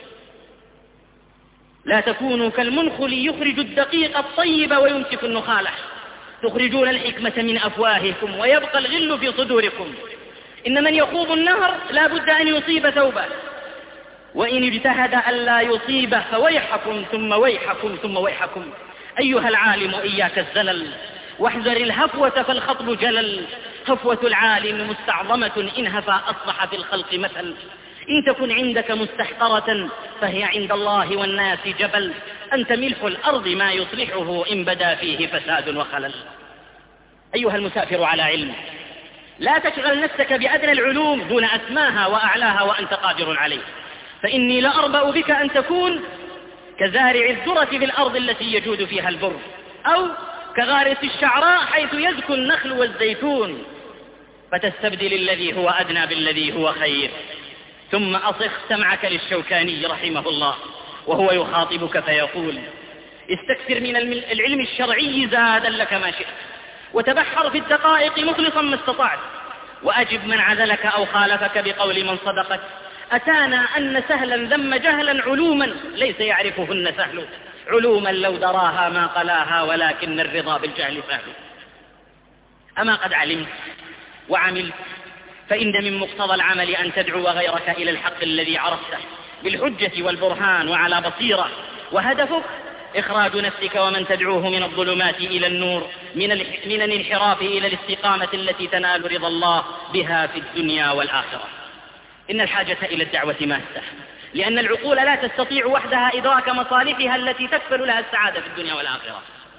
لا تكونوا كالمنخل يخرج الدقيق الطيب ويمسك النخالة، تخرجون الحكمة من أفواهكم ويبقى الغل في صدوركم. إن من يخوض النهر لا بد أن يصيب ثوبه، وإن اجتهد ألا يصيبه فويحكم ثم ويحكم ثم ويحكم. أيها العالم إياك الزلل، واحذر الهفوة فالخطب جلل. هفوة العالم مستعظمة، إن هفى أصبح في الخلق مثل. إن تكن عندك مستحقرة فهي عند الله والناس جبل. أنت ملح الأرض ما يصلحه إن بدا فيه فساد وخلل. أيها المسافر على علم، لا تشغل نفسك بأدنى العلوم دون أسماها وأعلاها وأنت قادر عليه، فإني لأربأ بك أن تكون كزارع الذرة في الأرض التي يجود فيها البر، أو كغارس الشعراء حيث يزكو النخل والزيتون، فتستبدل الذي هو أدنى بالذي هو خير. ثم أصخ سمعك للشوكاني رحمه الله وهو يخاطبك فيقول: استكثر من العلم الشرعي زادا لك ما شئت، وتبحر في الدقائق مخلصا ما استطعت، وأجب من عزلك أو خالفك بقول من صدقت. أتانا أن سهلا ذم جهلا علوما ليس يعرفهن سهل، علوما لو دراها ما قلاها، ولكن الرضا بالجهل سهل. أما قد علمت وعملت، فإن من مقتضى العمل أن تدعو غيرك إلى الحق الذي عرفته بالحجة والبرهان وعلى بصيرة، وهدفك إخراج نفسك ومن تدعوه من الظلمات إلى النور، من الانحراف إلى الاستقامة التي تنال رضا الله بها في الدنيا والآخرة. إن الحاجة إلى الدعوة ماسة، لأن العقول لا تستطيع وحدها إدراك مصالحها التي تكفل لها السعادة في الدنيا والآخرة،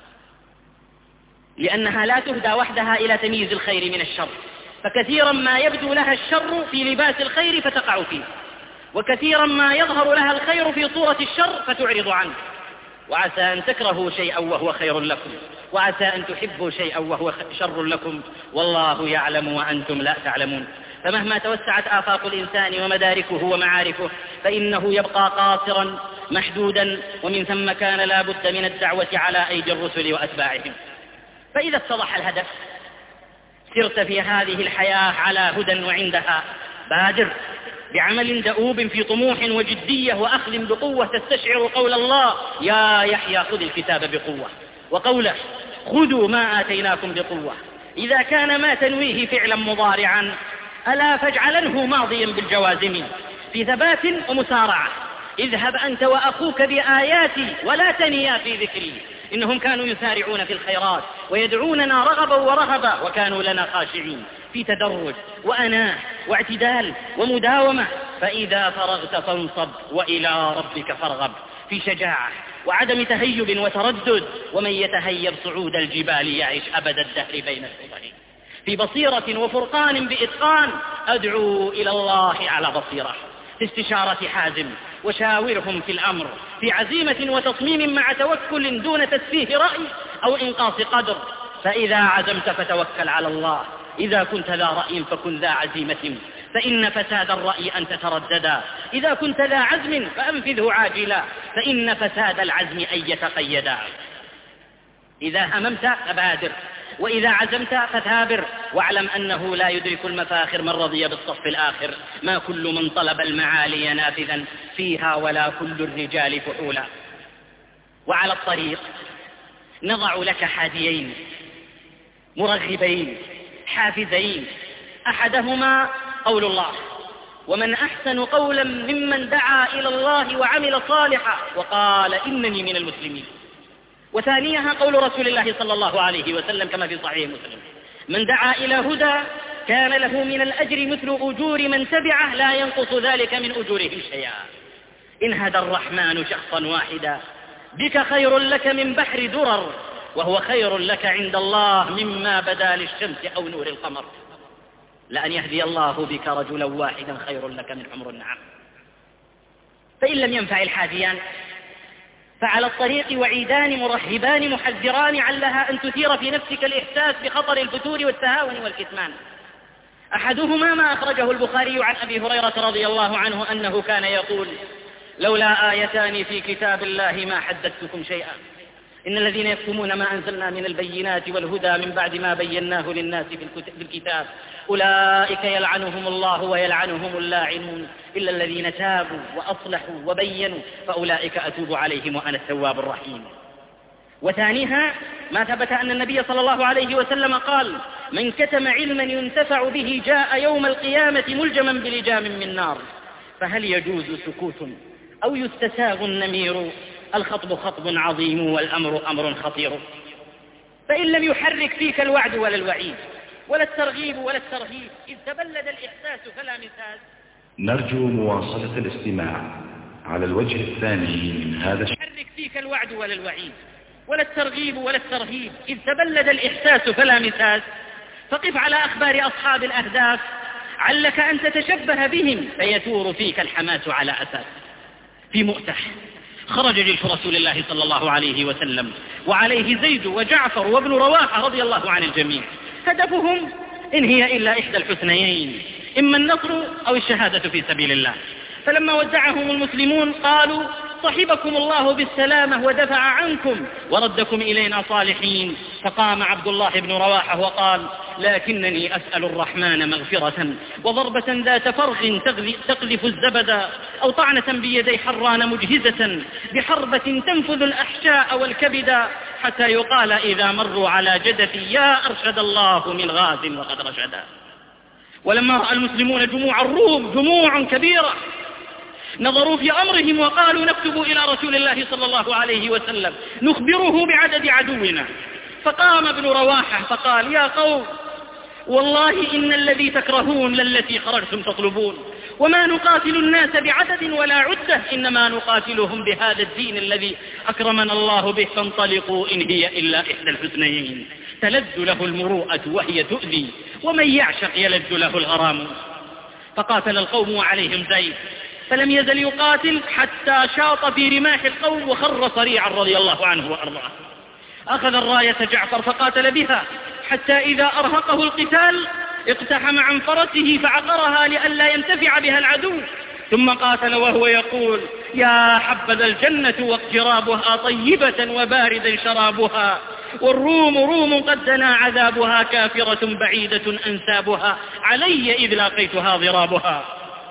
لأنها لا تهدى وحدها إلى تمييز الخير من الشر، فكثيرا ما يبدو لها الشر في لباس الخير فتقع فيه، وكثيرا ما يظهر لها الخير في صورة الشر فتعرض عنه. وعسى أن تكرهوا شيئا وهو خير لكم، وعسى أن تحبوا شيئا وهو شر لكم، والله يعلم وأنتم لا تعلمون. فمهما توسعت آفاق الإنسان ومداركه ومعارفه فإنه يبقى قاصرا محدودا، ومن ثم كان لا بد من الدعوة على أيدي الرسل وأتباعهم. فإذا اتضح الهدف سرت في هذه الحياة على هدى، وعندها بادر بعمل دؤوب في طموح وجدية وأخذ بقوة تستشعر قول الله: يا يحيى خذ الكتاب بقوة، وقوله: خذوا ما آتيناكم بقوة. إذا كان ما تنويه فعلا مضارعا ألا فاجعلنه ماضيا بالجوازم في ثبات ومسارعة. اذهب أنت وأخوك بآياتي ولا تنيا في ذكري. إنهم كانوا يسارعون في الخيرات ويدعوننا رغبا ورهبا وكانوا لنا خاشعين، في تدرج وأناة واعتدال ومداومة. فإذا فرغت فانصب وإلى ربك فارغب، في شجاعة وعدم تهيب وتردد. ومن يتهيب صعود الجبال يعيش أبد الدهر بين الحضن، في بصيرة وفرقان بإتقان. أدعو إلى الله على بصيرة، في استشارة حازم وشاورهم في الأمر، في عزيمة وتصميم مع توكل دون تسفيه رأي أو إنقاص قدر. فإذا عزمت فتوكل على الله، إذا كنت ذا رأي فكن ذا عزيمة، فإن فساد الرأي أن تترددا. إذا كنت ذا عزم فأنفذه عاجلا، فإن فساد العزم أن يتقيدا. إذا هممت فبادر، وإذا عزمت فثابر، واعلم أنه لا يدرك المفاخر من رضي بالصف الآخر. ما كل من طلب المعالي نافذا فيها ولا كل الرجال فحولا. وعلى الطريق نضع لك حاديين مرغبين حافزين، أحدهما قول الله: ومن أحسن قولا ممن دعا إلى الله وعمل صالحا وقال إنني من المسلمين. وثانيها قول رسول الله صلى الله عليه وسلم كما في صحيح مسلم: من دعا إلى هدى كان له من الأجر مثل أجور من تبعه لا ينقص ذلك من أجورهم شيئا. إن هدى الرحمن شخصا واحدا بك خير لك من بحر درر، وهو خير لك عند الله مما بدا للشمس أو نور القمر. لأن يهدي الله بك رجلا واحدا خير لك من حمر النعم. فإن لم ينفع الحاديان فعلى الطريق وعيدان مرهبان محذران علها أن تثير في نفسك الإحساس بخطر الفتور والتهاون والكتمان. أحدهما ما أخرجه البخاري عن أبي هريرة رضي الله عنه أنه كان يقول: لولا آيتان في كتاب الله ما حدثتكم شيئا. إن الذين يكتمون ما أنزلنا من البينات والهدى من بعد ما بيناه للناس في الكتاب أولئك يلعنهم الله ويلعنهم اللاعنون إلا الذين تابوا وأصلحوا وبينوا فأولئك أتوب عليهم وأنا التواب الرحيم. وثانيها ما ثبت أن النبي صلى الله عليه وسلم قال: من كتم علما ينتفع به جاء يوم القيامة ملجما بلجام من نار. فهل يجوز سكوت أو يستساغ النمير؟ الخطب خطب عظيم والأمر أمر خطير. فإن لم يحرك فيك الوعد ولا الوعيد ولا الترغيب ولا الترهيب إذ تبلد الإحساس فلا مساس.
نرجو مواصلة الاستماع على الوجه الثاني من هذا
يحرك فيك الوعد ولا الوعيد ولا الترغيب ولا الترهيب إذ تبلد الإحساس فلا مساس. فقف على أخبار أصحاب الأهداف علك أن تتشبه بهم فيثور فيك الحماس على أساس. في مؤتة خرج جيش رسول الله صلى الله عليه وسلم وعليه زيد وجعفر وابن رواحة رضي الله عن الجميع. هدفهم إن هي إلا إحدى الحسنيين، إما النصر أو الشهادة في سبيل الله. فلما ودعهم المسلمون قالوا: صحبكم الله بالسلامة ودفع عنكم وردكم إلينا صالحين. فقام عبد الله بن رواحة وقال: لكنني أسأل الرحمن مغفرة وضربة ذات فرغ تقذف الزبد أو طعنة بيدي حران مجهزة بحربة تنفذ الأحشاء والكبد حتى يقال إذا مروا على جدتي يا أرشد الله من غاز وقد رشدا. ولما رأى المسلمون جموع الروم جموع كبيرة نظروا في أمرهم وقالوا: نكتب إلى رسول الله صلى الله عليه وسلم نخبره بعدد عدونا. فقام ابن رواحة فقال: يا قوم والله إن الذي تكرهون للتي خرجتم تطلبون، وما نقاتل الناس بعدد ولا عدة، إنما نقاتلهم بهذا الدين الذي أكرمنا الله به، فانطلقوا إن هي إلا إحدى الحسنيين. تلذ له المروءة وهي تؤذي، ومن يعشق يلذ له الغرام. فقاتل القوم وعليهم زيد، فلم يزل يقاتل حتى شاط في رماح القوم وخر صريعا رضي الله عنه وأرضاه. أخذ الراية جعفر فقاتل بها حتى إذا أرهقه القتال اقتحم عن فرسه فعقرها لئلا ينتفع بها العدو، ثم قاتل وهو يقول: يا حبذا الجنة واقترابها طيبة وباردا شرابها، والروم روم قد دنا عذابها، كافرة بعيدة أنسابها، علي إذ لاقيتها ضرابها.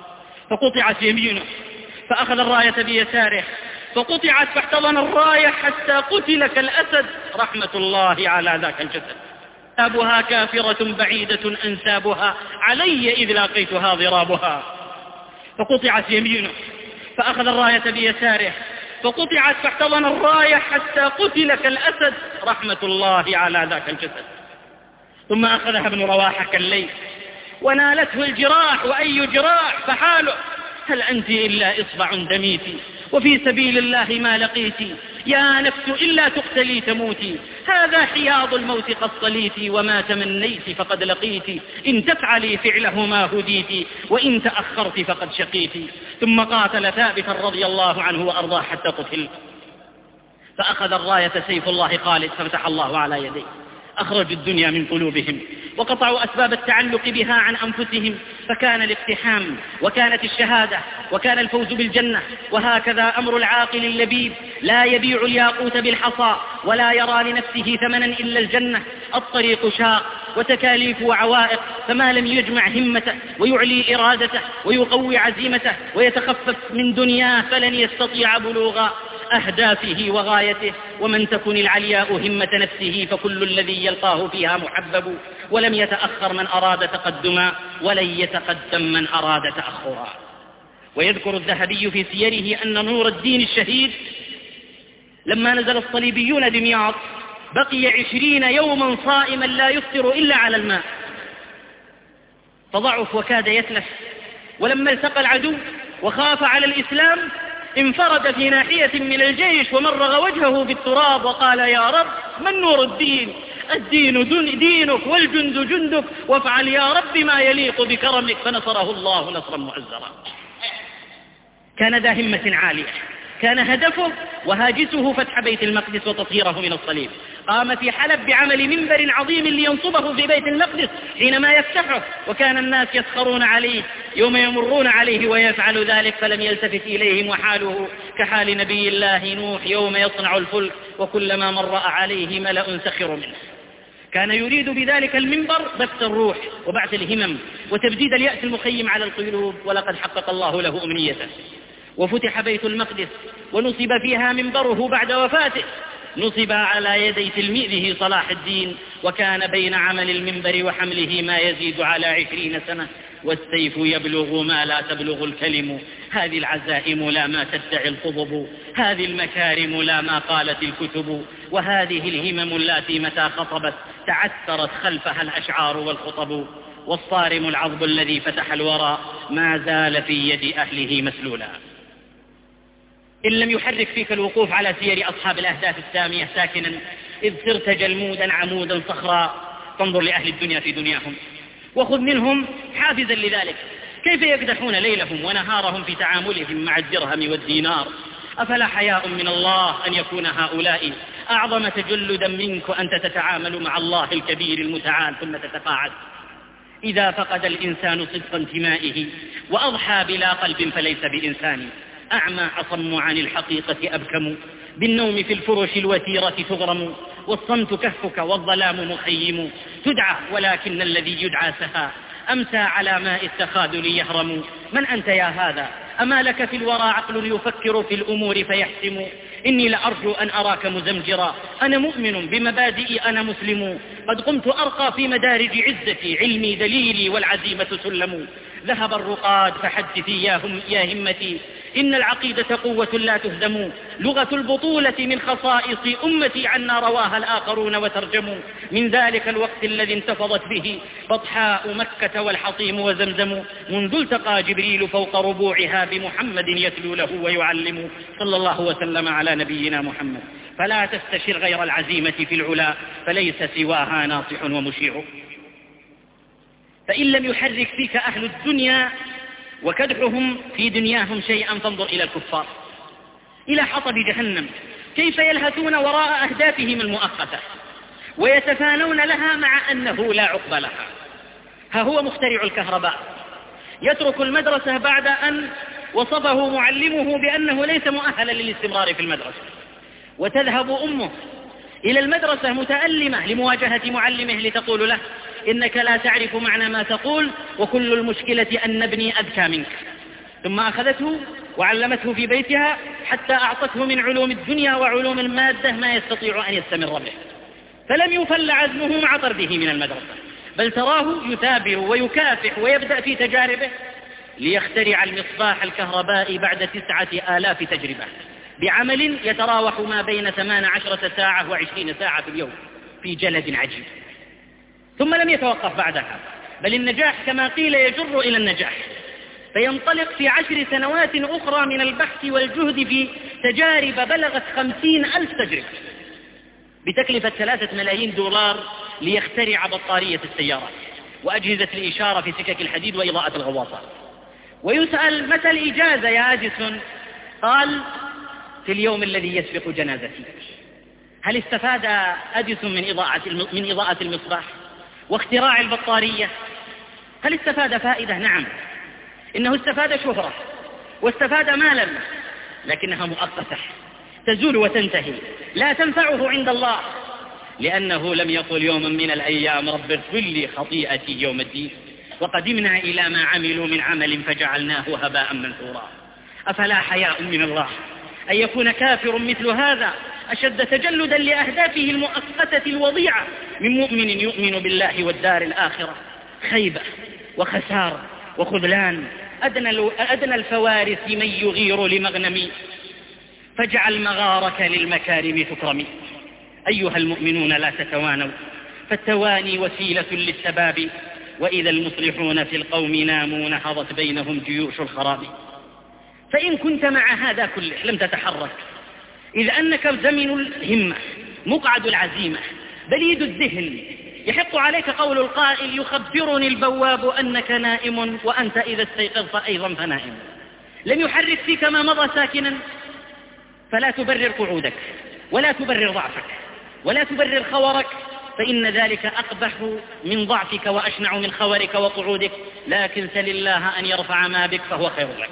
فقطعت يمينه فأخذ الراية بيساره فقطعت فاحتضن الراية حتى قتل كالأسد، رحمة الله على ذاك الجسد. أبها كافرة بعيدة أنسابها، علي إذ لاقيتها ضرابها. فقطعت يمينه
فأخذ الراية بيساره فقطعت فاحتضن الراية حتى قتل كالأسد رحمة الله على ذاك الجسد. ثم أخذها ابن رواحة كالليل ونالته الجراح، وأي جراح فحاله هل أنت إلا إصبع دميتي وفي سبيل الله ما لقيتي، يا نفس إلا تقتلي تموتي، هذا حياض الموت قد صليتي وما تمنيت فقد لقيتي، إن تفعلي فعله ما هديتي وإن تأخرت فقد شقيتي. ثم قاتل ثابتا رضي الله عنه وأرضاه حتى قتل. فأخذ الراية سيف الله خالد ففتح الله على يديه، أخرج الدنيا من قلوبهم وقطعوا أسباب التعلق بها عن أنفسهم، فكان الاقتحام وكانت الشهادة وكان الفوز بالجنة. وهكذا أمر العاقل اللبيب، لا يبيع الياقوت بالحصى ولا يرى لنفسه ثمنا إلا الجنة. الطريق شاق وتكاليف وعوائق، فما لم يجمع همته ويعلي إرادته ويقوي عزيمته ويتخفف من دنياه فلن يستطيع بلوغ أهدافه وغايته. ومن تكن العلياء همة نفسه فكل الذي يلقاه فيها محبب، ولم يتأخر من أراد تقدما ولن يتقدم من أراد تأخرا. ويذكر الذهبي في سيره أن نور الدين الشهيد لما نزل الصليبيون دمياط بقي 20 يوما صائما لا يفطر إلا على الماء، فضعف وكاد يتلف. ولما التقى العدو وخاف على الإسلام انفرد في ناحية من الجيش ومرغ وجهه بالتراب وقال يا رب من نور الدين؟ الدين دينك والجند جندك، وافعل يا رب ما يليق بكرمك. فنصره الله نصرا مؤزرا. كان ذا همة عالية، كان هدفه وهاجسه فتح بيت المقدس وتطهيره من الصليب. قام في حلب بعمل منبر عظيم لينصبه في بيت المقدس حينما يفتحه، وكان الناس يسخرون عليه يوم يمرون عليه ويفعل ذلك فلم يلتفت إليهم، وحاله كحال نبي الله نوح يوم يصنع الفلك وكلما مر عليه ملأ سخر منه. كان يريد بذلك المنبر بث الروح وبعث الهمم وتبديد اليأس المخيم على القلوب، ولقد حقق الله له أمنيته. وفتح بيت المقدس ونصب فيها منبره بعد وفاته، نصب على يدي تلميذه صلاح الدين، وكان بين عمل المنبر وحمله ما يزيد على 20 سنة، والسيف يبلغ ما لا تبلغ الكلم. هذه العزائم لا ما تدعي الخضب، هذه المكارم لا ما قالت الكتب، وهذه الهمم التي متى خطبت تعثرت خلفها الأشعار والخطب. والصارم العضب الذي فتح الورى ما زال في يد أهله مسلولا. إن لم يحرك فيك الوقوف على سير أصحاب الأهداف السامية ساكنا، إذ صرت جلمودا عمودا صخرا، فانظر لأهل الدنيا في دنياهم وخذ منهم حافزا لذلك. كيف يكدحون ليلهم ونهارهم في تعاملهم مع الدرهم والدينار؟ أفلا حياء من الله أن يكون هؤلاء أعظم تجلدا منك وأنت تتعامل مع الله الكبير المتعال ثم تتقاعد؟ إذا فقد الإنسان صدق انتمائه وأضحى بلا قلب فليس بإنسان. أعمى أصم عن الحقيقة أبكم، بالنوم في الفرش الوتيرة تغرم، والصمت كهفك والظلام مخيم. تدعى ولكن الذي يدعى سها، أمسى على ماء التخاذل يهرم. من أنت يا هذا؟ أما لك في الورى عقل يفكر في الأمور فيحسم؟ إني لأرجو أن أراك مزمجرا، أنا مؤمن بمبادئي أنا مسلم، قد قمت أرقى في مدارج عزتي، علمي دليلي والعزيمة سلم. ذهب الرقاد فحدثي يا همتي، إن العقيدة قوة لا تهزم، لغة البطولة من خصائص أمتي عنا رواها الآخرون وترجموا. من ذلك الوقت الذي انتفضت به بطحاء مكة والحطيم وزمزم، منذ التقى جبريل فوق ربوعها بمحمد يتلو له ويعلم، صلى الله وسلم على نبينا محمد. فلا تستشر غير العزيمة في العلا، فليس سواها ناصح ومشيع. فإن لم يحرك فيك أهل الدنيا وكدحهم في دنياهم شيئا فانظر إلى الكفار، إلى حطب جهنم، كيف يلهثون وراء أهدافهم المؤقتة ويتفانون لها مع أنه لا عقب لها. ها هو مخترع الكهرباء يترك المدرسة بعد أن وصفه معلمه بأنه ليس مؤهلا للاستمرار في المدرسة، وتذهب أمه إلى المدرسة متألمة لمواجهة معلمه لتقول له إنك لا تعرف معنى ما تقول، وكل المشكلة أن ابني أذكى منك. ثم أخذته وعلمته في بيتها حتى أعطته من علوم الدنيا وعلوم المادة ما يستطيع أن يستمر به، فلم يفل عزمه مع طرده من المدرسة، بل تراه يثابر ويكافح ويبدأ في تجاربه ليخترع المصباح الكهربائي بعد 9000 تجربة بعمل يتراوح ما بين 18 ساعة و20 ساعة في اليوم في جلد عجيب. ثم لم يتوقف بعدها، بل النجاح كما قيل يجر إلى النجاح، فينطلق في 10 سنوات أخرى من البحث والجهد في تجارب بلغت 50,000 تجربة بتكلفة 3 ملايين دولار ليخترع بطارية السيارات وأجهزة الإشارة في سكك الحديد وإضاءة الغواصات. ويسأل: متى الإجازة يا أديسون؟ قال: في اليوم الذي يسبق جنازتي. هل استفاد أديسون من إضاءة المصباح واختراع البطارية؟ هل استفاد فائدة؟ نعم، إنه استفاد شهرة واستفاد مالا، لكنها مؤقتة تزول وتنتهي، لا تنفعه عند الله، لأنه لم يقل يوما من الأيام: رب اغفر لي خطيئتي يوم الدين، وقدمنا إلى ما عملوا من عمل فجعلناه هباء منثورا. أفلا حياء من الله أن يكون كافر مثل هذا أشد تجلدا لأهدافه المؤقتة الوضيعة من مؤمن يؤمن بالله والدار الآخرة؟ خيبة وخسار وخذلان. أدنى الفوارس من يغير لمغنمي، فاجعل مغارك للمكارم تكرمي. أيها المؤمنون لا تتوانوا، فالتواني وسيلة للسباب، وإذا المصلحون في القوم ناموا نهضت بينهم جيوش الخراب. فإن كنت مع هذا كله لم تتحرك، إذ أنك زمن الهمة مقعد العزيمة بليد الذهن، يحق عليك قول القائل: يخبرني البواب أنك نائم وأنت إذا استيقظت أيضا فنائم. لم يحرك فيك ما مضى ساكنا، فلا تبرر قعودك ولا تبرر ضعفك ولا تبرر خورك، فإن ذلك أقبح من ضعفك وأشنع من خورك وقعودك، لكن سل الله أن يرفع ما بك فهو خير لك.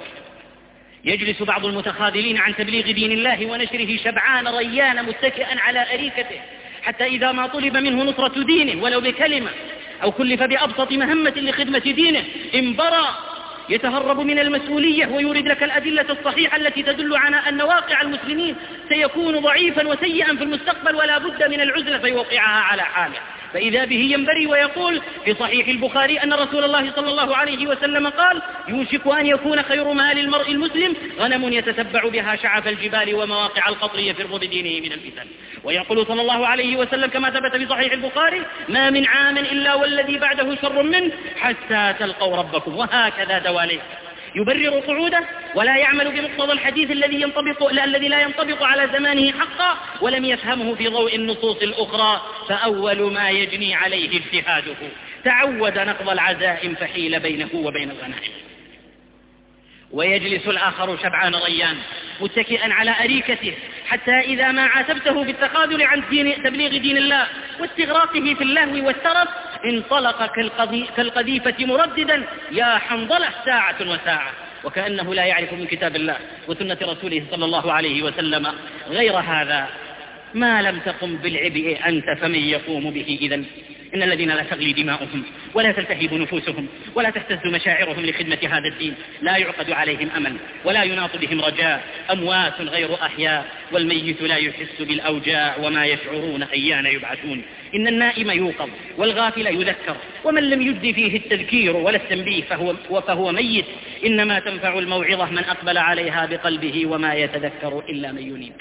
يجلس بعض المتخاذلين عن تبليغ دين الله ونشره شبعان ريان متكئا على أريكته، حتى إذا ما طلب منه نصرة دينه ولو بكلمة أو كلف بأبسط مهمة لخدمة دينه انبرى، يتهرب من المسؤولية ويورد لك الأدلة الصحيحة التي تدل على أن واقع المسلمين سيكون ضعيفا وسيئا في المستقبل ولا بد من العزلة فيوقعها على حاله. فإذا به ينبري ويقول في صحيح البخاري أن رسول الله صلى الله عليه وسلم قال: يوشك أن يكون خير مال المرء المسلم غنم يتتبع بها شعب الجبال ومواقع القطر يفر بدينه من الفتن. ويقول صلى الله عليه وسلم كما ثبت في صحيح البخاري: ما من عام إلا والذي بعده شر منه حتى تلقوا ربكم. وهكذا دواليك يبرر قعوده ولا يعمل بمقتضى الحديث الذي لا ينطبق على زمانه حقا، ولم يفهمه في ضوء النصوص الأخرى، فأول ما يجني عليه اجتهاده. تعود نقض العزائم فحيل بينه وبين الغنائم. ويجلس الآخر شبعان ريان متكئا على أريكته، حتى إذا ما عاتبته بالتخاذل عن تبليغ دين الله واستغراقه في اللهو والترف انطلق كالقذيفة مرددا: يا حنظلة ساعة وساعة، وكأنه لا يعرف من كتاب الله وسنة رسوله صلى الله عليه وسلم غير هذا. ما لم تقم بالعبء أنت فمن يقوم به إذن؟ إن الذين لا تغلي دماؤهم ولا تلتهب نفوسهم ولا تهتز مشاعرهم لخدمة هذا الدين لا يعقد عليهم أمل ولا يناط بهم رجاء، أموات غير أحياء، والميت لا يحس بالأوجاع وما يشعرون أيان يبعثون. إن النائم يوقظ والغافل يذكر، ومن لم يجد فيه التذكير ولا التنبيه فهو ميت. إنما تنفع الموعظة من أقبل عليها بقلبه وما يتذكر إلا من ينيب.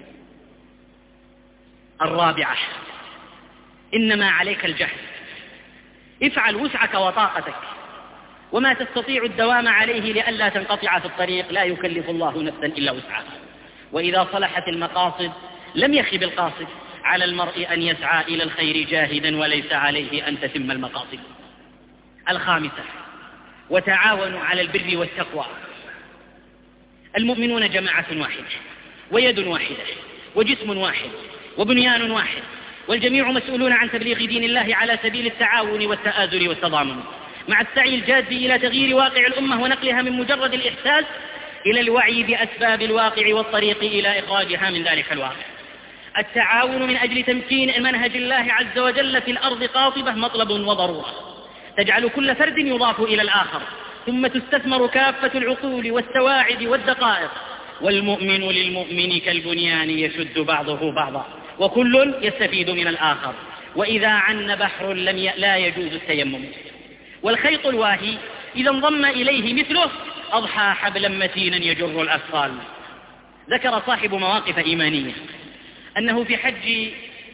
الرابعة: إنما عليك الجهد. افعل وسعك وطاقتك وما تستطيع الدوام عليه لئلا تنقطع في الطريق. لا يكلف الله نفسا إلا وسعها. وإذا صلحت المقاصد لم يخب القاصد. على المرء أن يسعى إلى الخير جاهدا وليس عليه أن تتم المقاصد. الخامسة: وتعاونوا على البر والتقوى. المؤمنون جماعة واحدة ويد واحدة وجسم واحد وبنيان واحد، والجميع مسؤولون عن تبليغ دين الله على سبيل التعاون والتآزر والتضامن، مع السعي الجاد إلى تغيير واقع الأمة ونقلها من مجرد الإحساس إلى الوعي بأسباب الواقع والطريق إلى إخراجها من ذلك الواقع. التعاون من أجل تمكين منهج الله عز وجل في الأرض قاطبة مطلب وضرورة تجعل كل فرد يضاف إلى الآخر، ثم تستثمر كافة العقول والسواعد والدقائق. والمؤمن للمؤمن كالبنيان يشد بعضه بعضا وكل يستفيد من الآخر، وإذا عن بحر لا يجوز التيمم. والخيط الواهي إذا انضم إليه مثله أضحى حبلا متينا يجر الأثقال. ذكر صاحب مواقف إيمانية أنه في حج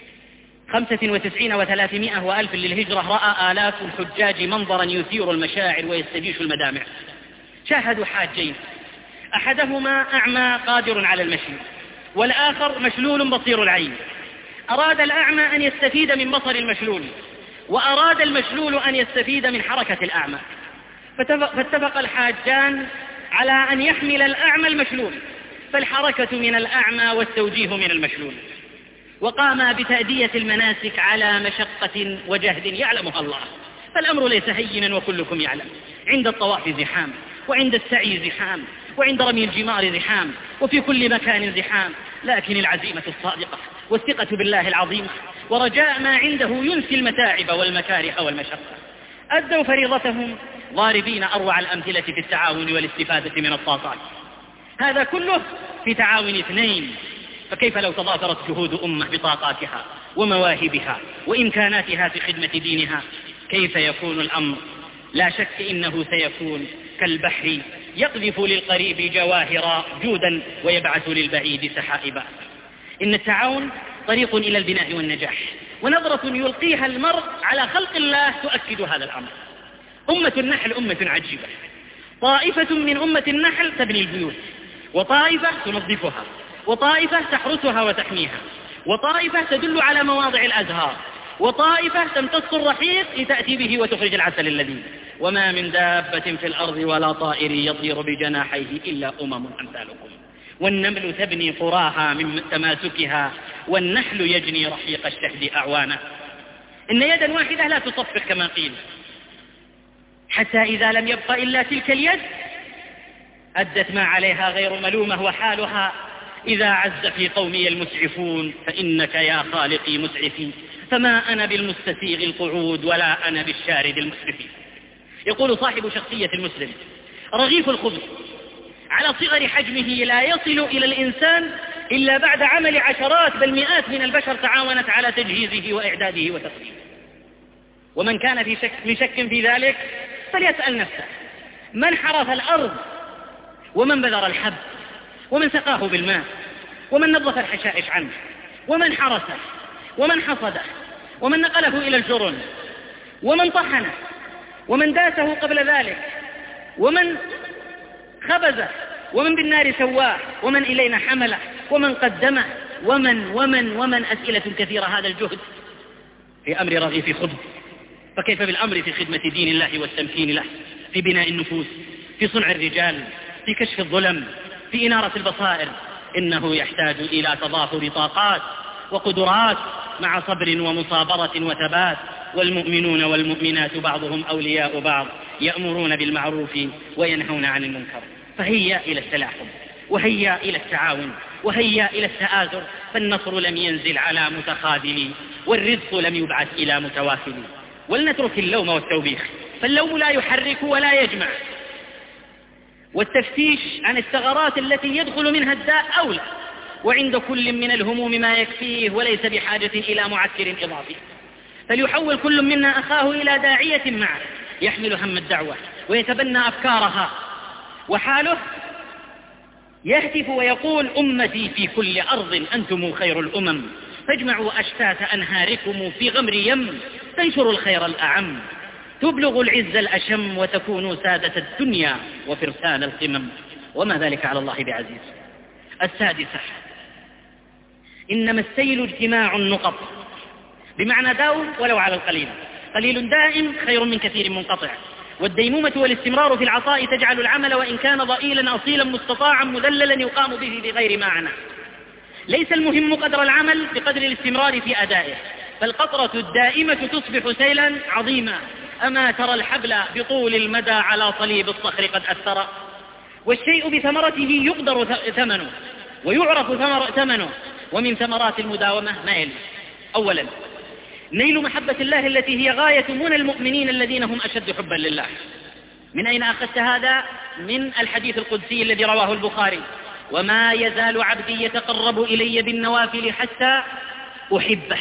95 و300 وألف للهجرة رأى آلاف الحجاج منظرا يثير المشاعر ويستجيش المدامع. شاهدوا حاجين، أحدهما أعمى قادر على المشي، والآخر مشلول بصير العين. أراد الأعمى أن يستفيد من بصر المشلول، وأراد المشلول أن يستفيد من حركة الأعمى، فاتفق الحاجان على أن يحمل الأعمى المشلول، فالحركة من الأعمى والتوجيه من المشلول، وقام بتأدية المناسك على مشقة وجهد يعلمها الله. فالأمر ليس هينا وكلكم يعلم. عند الطواف زحام، وعند السعي زحام، وعند رمي الجمار زحام، وفي كل مكان زحام، لكن العزيمة الصادقة والثقة بالله العظيمة ورجاء ما عنده ينسي المتاعب والمكاره والمشقة. أدوا فريضتهم ضاربين أروع الأمثلة في التعاون والاستفادة من الطاقات. هذا كله في تعاون اثنين، فكيف لو تضافرت جهود أمة بطاقاتها ومواهبها وإمكاناتها في خدمة دينها؟ كيف يكون الأمر؟ لا شك إنه سيكون كالبحر يقذف للقريب جواهر جودا ويبعث للبعيد سحائبا. إن التعاون طريق إلى البناء والنجاح، ونظرة يلقيها المرء على خلق الله تؤكد هذا الأمر. أمة النحل أمة عجيبة، طائفة من أمة النحل تبني البيوت، وطائفة تنظفها، وطائفة تحرسها وتحميها، وطائفة تدل على مواضع الأزهار، وطائفة تمتص الرحيق لتأتي به وتخرج العسل اللذيذ. وما من دابة في الأرض ولا طائر يطير بجناحيه إلا أمم أمثالكم. والنمل تبني قراها من تماسكها، والنحل يجني رحيق الشهد أعوانا. إن يدا واحدة لا تصفق كما قيل، حتى إذا لم يبق إلا تلك اليد أدت ما عليها غير ملومة. وحالها إذا عز في قومي المسعفون فإنك يا خالقي مسعفي، فما أنا بالمستسيغ القعود ولا أنا بالشارد المسرف. يقول صاحب شخصية المسلم: رغيف الخبز على صغر حجمه لا يصل إلى الإنسان إلا بعد عمل عشرات بل مئات من البشر تعاونت على تجهيزه وإعداده وتقديمه. ومن كان في شك في ذلك فليسأل نفسه: من حرث الأرض، ومن بذر الحب، ومن سقاه بالماء، ومن نظف الحشائش عنه، ومن حرسه، ومن حصده، ومن نقله إلى الجرن، ومن طحنه، ومن داسه قبل ذلك، ومن خبزه، ومن بالنار سواه، ومن إلينا حمله، ومن قدمه، ومن أسئلة كثيرة. هذا الجهد في أمر رغيف خبز، فكيف بالأمر في خدمة دين الله والتمكين له، في بناء النفوس، في صنع الرجال، في كشف الظلم، في إنارة البصائر. إنه يحتاج إلى تضافر طاقات وقدرات مع صبر ومصابرة وثبات. والمؤمنون والمؤمنات بعضهم أولياء بعض، يأمرون بالمعروف وينهون عن المنكر. فهيا إلى التلاحم، وهيا إلى التعاون، وهيا إلى التآزر. فالنصر لم ينزل على متخاذل، والرزق لم يبعث إلى متواكل. ولنترك اللوم والتوبيخ، فاللوم لا يحرك ولا يجمع، والتفتيش عن الثغرات التي يدخل منها الداء أولى. وعند كل من الهموم ما يكفيه، وليس بحاجة إلى معكر إضافي. فليحول كل منا أخاه إلى داعية معه يحمل هم الدعوة ويتبنى أفكارها، وحاله يهتف ويقول: أمتي في كل أرض أنتم خير الأمم، فاجمعوا أشتات أنهاركم في غمر يم، تنشروا الخير الأعم، تبلغوا العز الأشم، وتكونوا سادة الدنيا وفرسان القمم، وما ذلك على الله بعزيز. السادسة: إنما السيل اجتماع النقط، بمعنى داوم ولو على القليل. قليل دائم خير من كثير منقطع. والديمومة والاستمرار في العطاء تجعل العمل وإن كان ضئيلا أصيلا مستطاعا مذللا يقام به بغير معنى. ليس المهم قدر العمل بقدر الاستمرار في أدائه، فالقطرة الدائمة تصبح سيلا عظيما. أما ترى الحبل بطول المدى على صليب الصخر قد أثر. والشيء بثمرته يقدر ثمنه ويعرف ثمنه. ومن ثمرات المداومة ما يلي: أولا، نيل محبة الله التي هي غاية منى المؤمنين الذين هم أشد حبا لله. من أين أخذت هذا؟ من الحديث القدسي الذي رواه البخاري: وما يزال عبدي يتقرب إلي بالنوافل حتى أحبه.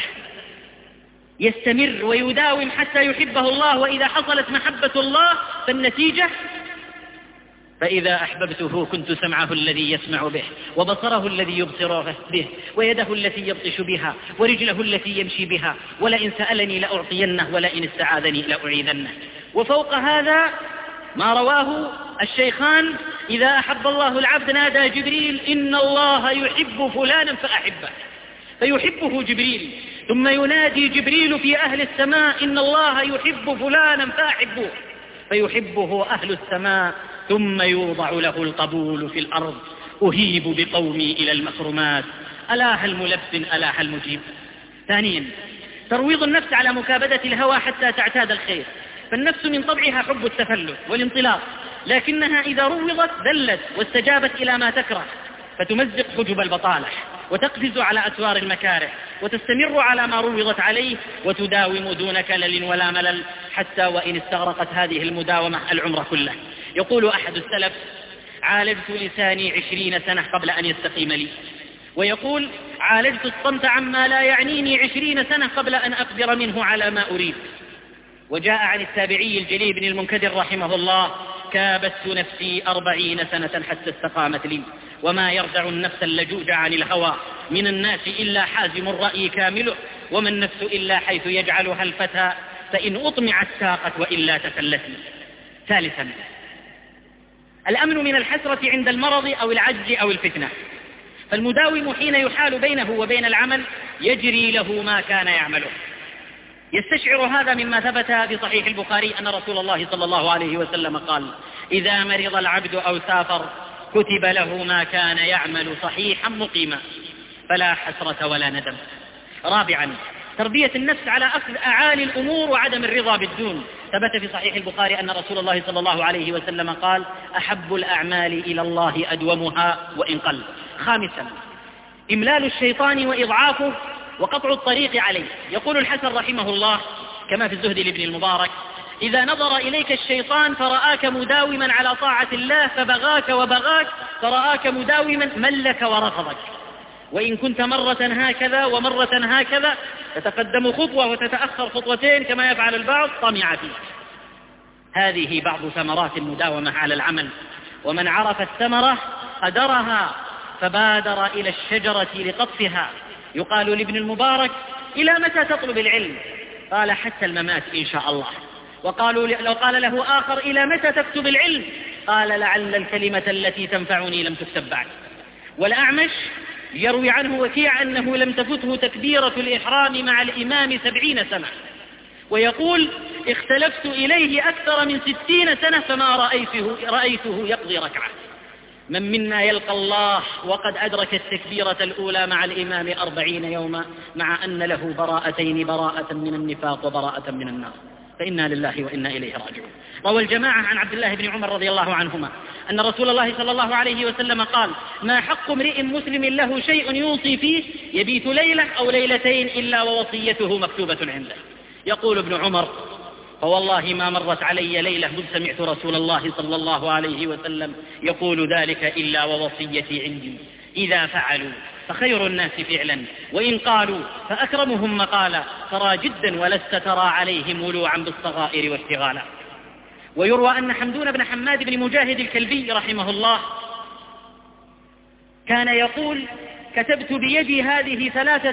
يستمر ويداوم حتى يحبه الله. وإذا حصلت محبة الله فالنتيجة فإذا أحببته كنت سمعه الذي يسمع به، وبصره الذي يبصر به، ويده التي يبطش بها، ورجله التي يمشي بها، ولئن سألني لأعطينه، ولئن استعاذني لأعيذنه. وفوق هذا ما رواه الشيخان: إذا أحب الله العبد نادى جبريل إن الله يحب فلانا فأحبه، فيحبه جبريل، ثم ينادي جبريل في أهل السماء إن الله يحب فلانا فأحبه، فيحبه أهل السماء، ثم يوضع له القبول في الأرض: أهيب بقومي إلى المكرمات، ألا هل ملبٍ ألا هل مجيب. ثانيا، ترويض النفس على مكابدة الهوى حتى تعتاد الخير. فالنفس من طبعها حب التفلت والانطلاق، لكنها إذا روضت ذلت واستجابت إلى ما تكره، فتمزق حجب البطالة، وتقفز على أسوار المكاره، وتستمر على ما روضت عليه، وتداوم دون كلل ولا ملل، حتى وإن استغرقت هذه المداومة العمر كله. يقول أحد السلف: عالجت لساني 20 سنة قبل أن يستقيم لي. ويقول: عالجت الصمت عما لا يعنيني 20 سنة قبل أن أقدر منه على ما أريد. وجاء عن التابعي الجليل بن المنكدر رحمه الله: كابدت نفسي 40 سنة حتى استقامت لي، وما يرجع النفس اللجوج عن الهوى من الناس إلا حازم الرأي كامله، وما النفس إلا حيث يجعلها الفتى، فإن أطمعت ساقت وإلا تفلتني. ثالثا، الأمن من الحسرة عند المرض أو العجز أو الفتنة. فالمداوم حين يحال بينه وبين العمل يجري له ما كان يعمله. يستشعر هذا مما ثبت في صحيح البخاري أن رسول الله صلى الله عليه وسلم قال: إذا مرض العبد أو سافر كتب له ما كان يعمل صحيحا مقيما، فلا حسرة ولا ندم. رابعا، تربية النفس على أخذ أعالي الأمور وعدم الرضا بالدون. ثبت في صحيح البخاري أن رسول الله صلى الله عليه وسلم قال: أحب الأعمال إلى الله أدومها وإن قل. خامسا، إملال الشيطان وإضعافه وقطع الطريق عليه. يقول الحسن رحمه الله كما في الزهد لابن المبارك: إذا نظر إليك الشيطان فرآك مداوما على طاعة الله فبغاك وبغاك، فرآك مداوما ملك ورفضك. وإن كنت مرة هكذا ومرة هكذا، تتقدم خطوة وتتأخر خطوتين كما يفعل البعض، طمع فيك. هذه بعض ثمرات المداومة على العمل، ومن عرف الثمرة قدرها فبادر إلى الشجرة لقطفها. يقال لابن المبارك: إلى متى تطلب العلم؟ قال: حتى الممات إن شاء الله. وقالوا لو قال له آخر: إلى متى تكتب العلم؟ قال: لعل الكلمة التي تنفعني لم تكتب بعد. والأعمش يروي عنه وكيع أنه لم تفته تكبيرة الإحرام مع الإمام 70 سنة، ويقول: اختلفت إليه أكثر من 60 سنة فما رأيته يقضي ركعة. من منا يلقى الله وقد أدرك التكبيرة الأولى مع الإمام 40 يوما، مع أن له براءتين: براءة من النفاق وبراءة من النار. فإنا لله وإنا إليه راجعون. روى الجماعة عن عبد الله بن عمر رضي الله عنهما أن رسول الله صلى الله عليه وسلم قال: ما حق امرئ مسلم له شيء يوصي فيه يبيت ليلة أو ليلتين إلا ووصيته مكتوبة عنده. يقول ابن عمر: فوالله ما مرت علي ليلة مذ سمعت رسول الله صلى الله عليه وسلم يقول ذلك إلا ووصيتي عندي. إذا فعلوا فخير الناس فعلا، وإن قالوا فأكرمهم مقالا، ترى جدا ولست ترى عليهم ولوعا بالصغائر واشتغالا. ويروى أن حمدون بن حماد بن مجاهد الكلبي رحمه الله كان يقول: كتبت بيدي هذه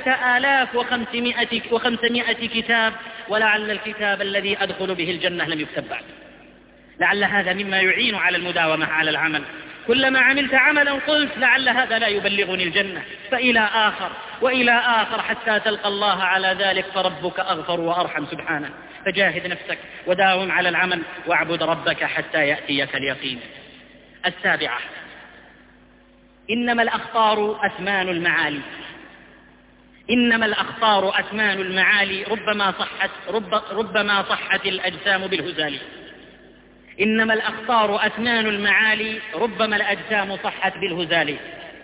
3500 كتاب، ولعل الكتاب الذي أدخل به الجنة لم يكتب بعد. لعل هذا مما يعين على المداومة على العمل. كلما عملت عملا قلت: لعل هذا لا يبلغني الجنة، فإلى آخر وإلى آخر حتى تلقى الله على ذلك، فربك أغفر وأرحم سبحانه. فجاهد نفسك وداوم على العمل، واعبد ربك حتى يأتيك اليقين. السابعة، إنما الأخطار أثمان المعالي. إنما الأخطار أثمان المعالي، ربما صحت الأجسام بالهزال. إنما الأخطار أثمان المعالي، ربما الأجسام صحت بالهزال.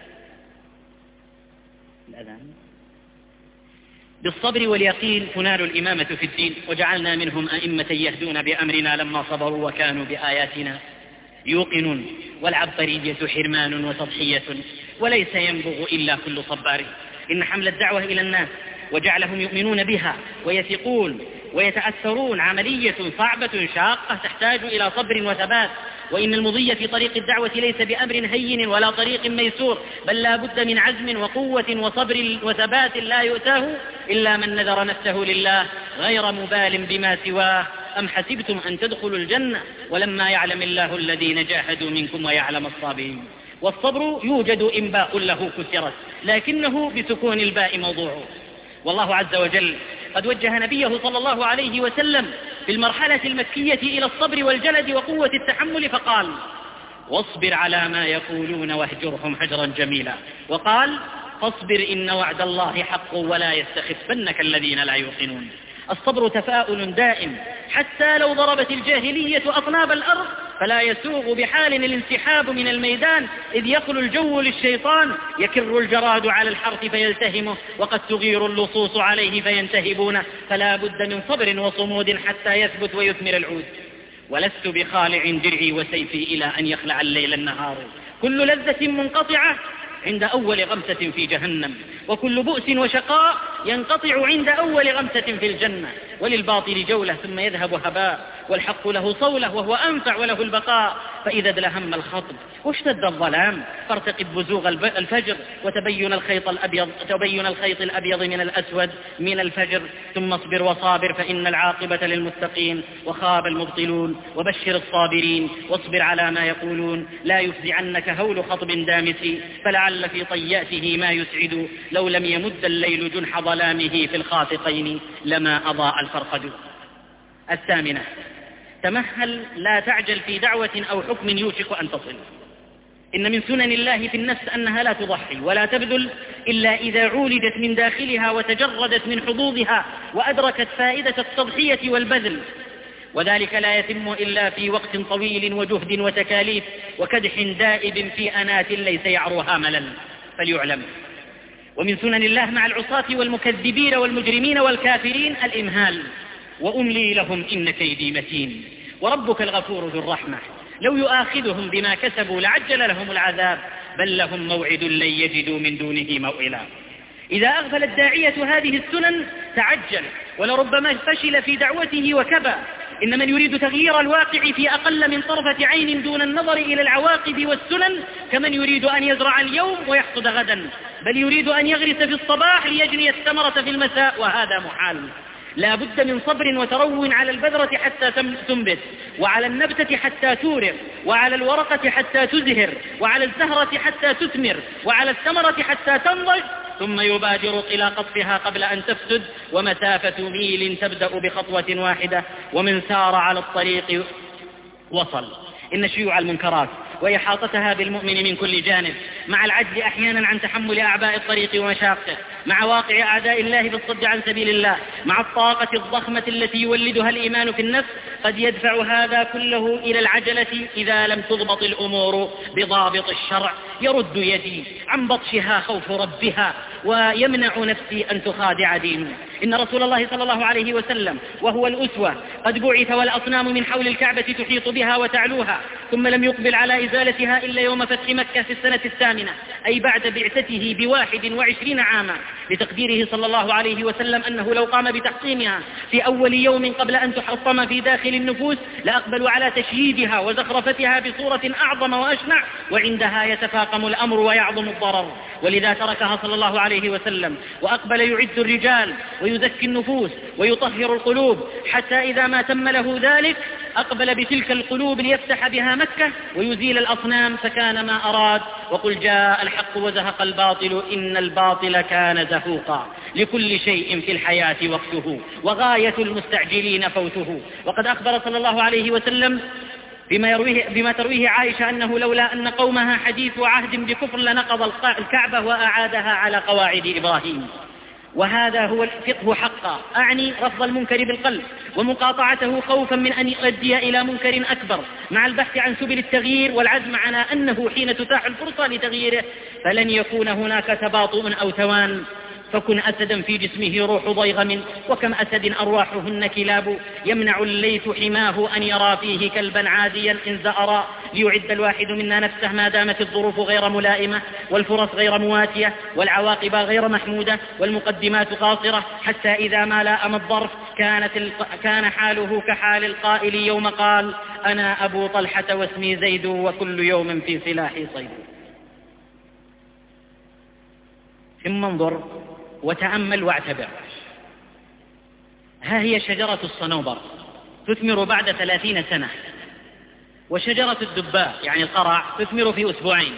بالصبر واليقين تنال الإمامة في الدين، وجعلنا منهم أئمة يهدون بأمرنا لما صبروا وكانوا بآياتنا يوقنون. والعبقرية حرمان وتضحية، وليس ينبغ إلا كل صبار. إن حمل الدعوة إلى الناس وجعلهم يؤمنون بها ويثقون ويتأثرون عملية صعبة شاقة تحتاج إلى صبر وثبات، وإن المضي في طريق الدعوة ليس بأمر هين ولا طريق ميسور، بل لا بد من عزم وقوة وصبر وثبات لا يؤتاه إلا من نذر نفسه لله غير مبال بما سواه. أم حسبتم أن تدخلوا الجنة ولما يعلم الله الذين جاهدوا منكم ويعلم الصابرين. والصبر يوجد إن باء له كسرت، لكنه بسكون الباء موضوعه. والله عز وجل قد وجه نبيه صلى الله عليه وسلم في المرحلة المكية إلى الصبر والجلد وقوة التحمل فقال: واصبر على ما يقولون واهجرهم هجرا جميلا. وقال: فاصبر إن وعد الله حق ولا يستخفنك الذين لا يوقنون. الصبر تفاؤل دائم، حتى لو ضربت الجاهلية أطناب الأرض فلا يسوغ بحال الانسحاب من الميدان، إذ يخلو الجو للشيطان، يكر الجراد على الحرث فيلتهمه، وقد تغير اللصوص عليه فينتهبونه، فلا بد من صبر وصمود حتى يثبت ويثمر العود. ولست بخالع درعي وسيفي إلى أن يخلع الليل النهار، كل لذة منقطعة عند أول غمسة في جهنم، وكل بؤس وشقاء ينقطع عند أول غمسة في الجنة. وللباطل جولة ثم يذهب هباء، والحق له صولة وهو أنفع وله البقاء. فإذا ادلهم الخطب واشتد الظلام فارتقب بزوغ الفجر وتبين الخيط الأبيض من الأسود من الفجر، ثم اصبر وصابر فإن العاقبة للمتقين، وخاب المبطلون. وبشر الصابرين واصبر على ما يقولون، لا يفزعنك هول خطب دامس، فلعل في طياته ما يسعد، لو لم يمد الليل جنح ظلامه في الخافقين لما أضاء الفرقد. 8. تمهل، لا تعجل في دعوة أو حكم يوشك أن تصل. إن من سنن الله في النفس أنها لا تضحي ولا تبذل إلا إذا عولجت من داخلها وتجردت من حظوظها وأدركت فائدة التضحية والبذل، وذلك لا يتم إلا في وقت طويل وجهد وتكاليف وكدح دائب في أنات ليس يعروها ملل. فليعلم. ومن سنن الله مع العصاة والمكذبين والمجرمين والكافرين الإمهال، وأملي لهم إن كيدي متين. وربك الغفور ذو الرحمة، لو يؤاخذهم بما كسبوا لعجل لهم العذاب، بل لهم موعد لن يجدوا من دونه موئلا. إذا أغفل الداعية هذه السنن تعجل ولربما فشل في دعوته وكبى. إن من يريد تغيير الواقع في أقل من طرفة عين دون النظر إلى العواقب والسنن كمن يريد أن يزرع اليوم ويحصد غدا، بل يريد أن يغرس في الصباح ليجني الثمرة في المساء، وهذا محال. لا بد من صبر وترو على البذرة حتى تنبت، وعلى النبتة حتى تورق، وعلى الورقة حتى تزهر، وعلى الزهرة حتى تثمر، وعلى الثمرة حتى تنضج، ثم يبادر إلى قطفها قبل أن تفسد. ومسافة ميل تبدأ بخطوة واحدة، ومن سار على الطريق وصل. إن شيوع المنكرات وإحاطتها بالمؤمن من كل جانب، مع العجز أحيانا عن تحمل أعباء الطريق ومشاقه، مع واقع أعداء الله بالصد عن سبيل الله، مع الطاقة الضخمة التي يولدها الإيمان في النفس، قد يدفع هذا كله إلى العجلة إذا لم تضبط الأمور بضابط الشرع. يرد يدي عن بطشها خوف ربها، ويمنع نفسي أن تخادع دينه. إن رسول الله صلى الله عليه وسلم وهو الأسوة قد بعث والأصنام من حول الكعبة تحيط بها وتعلوها، ثم لم يقبل على إزالتها إلا يوم فتح مكة في السنة 8، أي بعد بعثته ب21 عاما، لتقديره صلى الله عليه وسلم أنه لو قام بتحطيمها في أول يوم قبل أن تحطم في داخل النفوس لأقبلوا على تشييدها وزخرفتها بصورة أعظم وأشنع، وعندها يتفاقم الأمر ويعظم الضرر. ولذا تركها صلى الله عليه وسلم وأقبل يعد الرجال ويزكي النفوس ويطهر القلوب، حتى إذا ما تم له ذلك أقبل بتلك القلوب ليفتح بها مكة ويزيل الأصنام، فكان ما أراد. وقل جاء الحق وزهق الباطل إن الباطل كان زهوقا. لكل شيء في الحياة وقته، وغاية المستعجلين فوته. وقد أخبر صلى الله عليه وسلم بما ترويه عائشة أنه لولا أن قومها حديث عهد بكفر لنقض الكعبة وأعادها على قواعد إبراهيم. وهذا هو الفقه حقا، أعني رفض المنكر بالقلب ومقاطعته خوفا من أن يؤدي إلى منكر أكبر، مع البحث عن سبل التغيير والعزم على أنه حين تتاح الفرصة لتغييره فلن يكون هناك تباطؤ أو توان. فكن أسدا في جسمه روح ضيغم، وكم أسد أرواحهن كلاب، يمنع الليث حماه أن يرى فيه كلبا عاديا إن زأرا، ليعد الواحد منا نفسه ما دامت الظروف غير ملائمة، والفرص غير مواتية، والعواقب غير محمودة، والمقدمات قاصرة، حتى إذا ما لائم الظرف كان حاله كحال القائل يوم قال: أنا أبو طلحة واسمي زيد، وكل يوم في سلاحي صيد. ثم انظر وتأمل واعتبر. ها هي شجرة الصنوبر تثمر بعد 30 سنة، وشجرة الدباء يعني القرع تثمر في أسبوعين.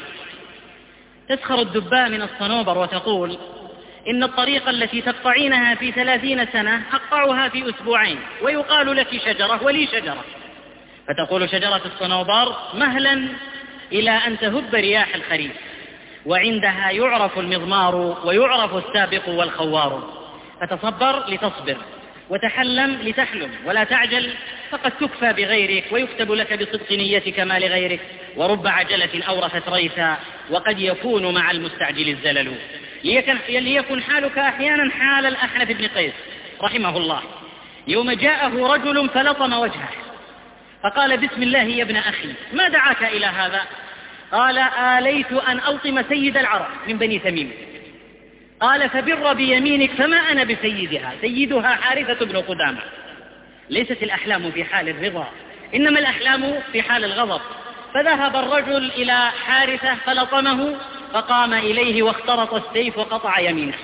تسخر الدباء من الصنوبر وتقول: إن الطريقة التي تقطعينها في 30 سنة أقطعها في أسبوعين، ويقال لك شجرة ولي شجرة. فتقول شجرة الصنوبر: مهلا إلى أن تهب رياح الخريف، وعندها يعرف المضمار ويعرف السابق والخوار. فتصبر لتصبر، وتحلم لتحلم، ولا تعجل، فقد تكفى بغيرك ويكتب لك بصدق نيتك ما لغيرك. ورب عجلة أورثت ريثا، وقد يكون مع المستعجل الزلل. ليكن حالك أحيانا حال الأحنف بن قيس رحمه الله، يوم جاءه رجل فلطم وجهه فقال: بسم الله يا ابن أخي، ما دعاك إلى هذا؟ قال: آليت أن ألطم سيد العرب من بني تميم. قال: فبر بيمينك، فما أنا بسيدها، سيدها حارثة بن قدامة. ليست الأحلام في حال الرضا، إنما الأحلام في حال الغضب. فذهب الرجل إلى حارثة فلطمه، فقام إليه واخترط السيف وقطع يمينه،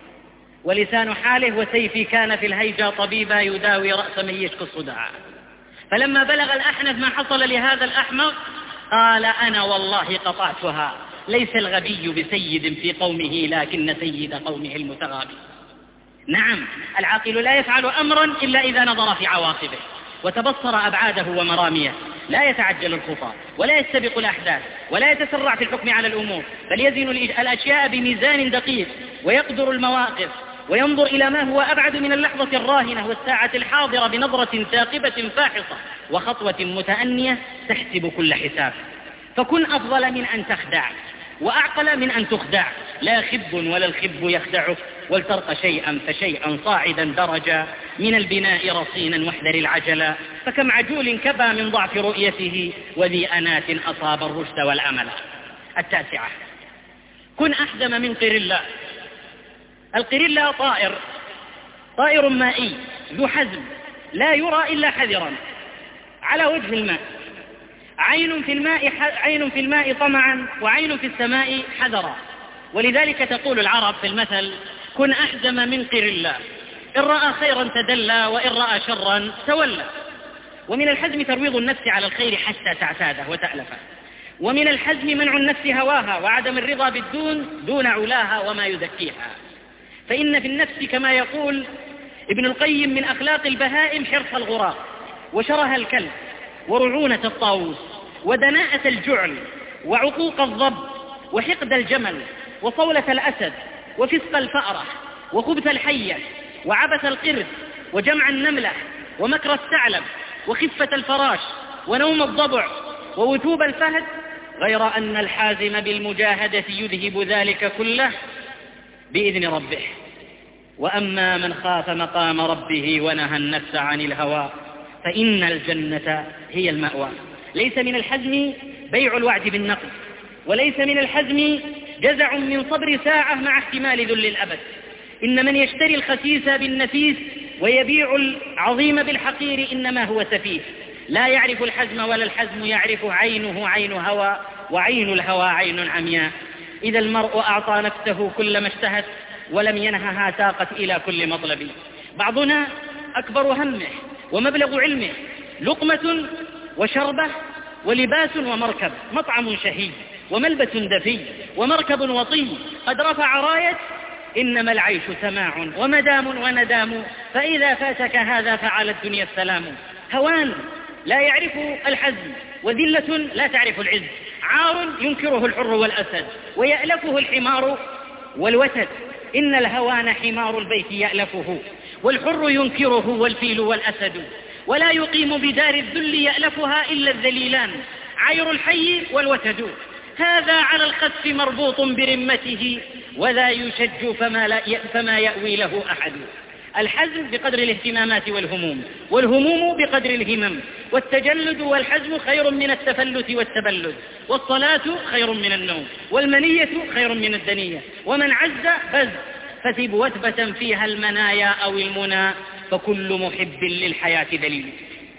ولسان حاله: وسيفي كان في الهيجا طبيبا يداوي رأس من يشكو الصداع. فلما بلغ الأحنف ما حصل لهذا الأحمق قال: أنا والله قطعتها، ليس الغبي بسيد في قومه، لكن سيد قومه المتغابي. نعم، العاقل لا يفعل أمرا إلا إذا نظر في عواقبه وتبصر أبعاده ومراميه، لا يتعجل الخطى ولا يستبق الأحداث ولا يتسرع في الحكم على الأمور، بل يزن الأشياء بميزان دقيق ويقدر المواقف، وينظر إلى ما هو أبعد من اللحظة الراهنة والساعة الحاضرة بنظرة ثاقبة فاحصة وخطوة متأنية تحسب كل حساب. فكن أفضل من أن تخدع، وأعقل من أن تخدع. لا خب ولا الخب يخدعك، ولترق شيئا فشيئا صاعدا درجا، من البناء رصينا واحذر العجلا، فكم عجول كبى من ضعف رؤيته، وذي أنات أصاب الرشد والأمل. 9، كن أحزم من قرلا. القرلا طائر مائي ذو حزم، لا يرى إلا حذرا على وجه الماء، عين في الماء طمعا، وعين في السماء حذرا. ولذلك تقول العرب في المثل: كن أحزم من قرلا، إن رأى خيرا تدلى، وإن رأى شرا تولى. ومن الحزم ترويض النفس على الخير حتى تعتاده وتألفه، ومن الحزم منع النفس هواها، وعدم الرضا بالدون دون علاها وما يزكيها. فإن في النفس كما يقول ابن القيم من أخلاق البهائم حرص الغراب، وشره الكلب، ورعونة الطاووس، ودناءة الجعل، وعقوق الضب، وحقد الجمل، وصولة الأسد، وفسق الفأرة، وخبث الحية، وعبث القرد، وجمع النملة، ومكر الثعلب، وخفة الفراش، ونوم الضبع، ووثوب الفهد، غير أن الحازم بالمجاهدة يذهب ذلك كله بإذن ربه. وأما من خاف مقام ربه ونهى النفس عن الهوى فإن الجنة هي المأوى. ليس من الحزم بيع الوعد بالنقد، وليس من الحزم جزع من صبر ساعة مع احتمال ذل الأبد. إن من يشتري الخسيس بالنفيس ويبيع العظيم بالحقير إنما هو سفيه، لا يعرف الحزم ولا الحزم يعرف عينه عين هوى، وعين الهوى عين عمياء. إذا المرء أعطى نفسه كل ما اشتهت ولم ينهها ساقت إلى كل مطلب. بعضنا أكبر همه ومبلغ علمه لقمة وشربة ولباس ومركب، مطعم شهي وملبس دفي ومركب وطي، قد رفع راية إنما العيش سماع ومدام وندام، فإذا فاتك هذا فعلى الدنيا السلام. هوان لا يعرف الحزم، وذلة لا تعرف العز، عار ينكره الحر والأسد، ويألفه الحمار والوتد. إن الهوان حمار البيت يألفه، والحر ينكره والفيل والأسد، ولا يقيم بدار الذل يألفها إلا الذليلان، عير الحي والوتد. هذا على الخسف مربوط برمته، ولا يشج فما يأوي له أحد. الحزم بقدر الاهتمامات والهموم، والهموم بقدر الهمم، والتجلد والحزم خير من التفلت والتبلد، والصلاة خير من النوم، والمنية خير من الدنية، ومن عز بز فثب وثبة فيها المنايا أو المنى، فكل محب للحياة دليل.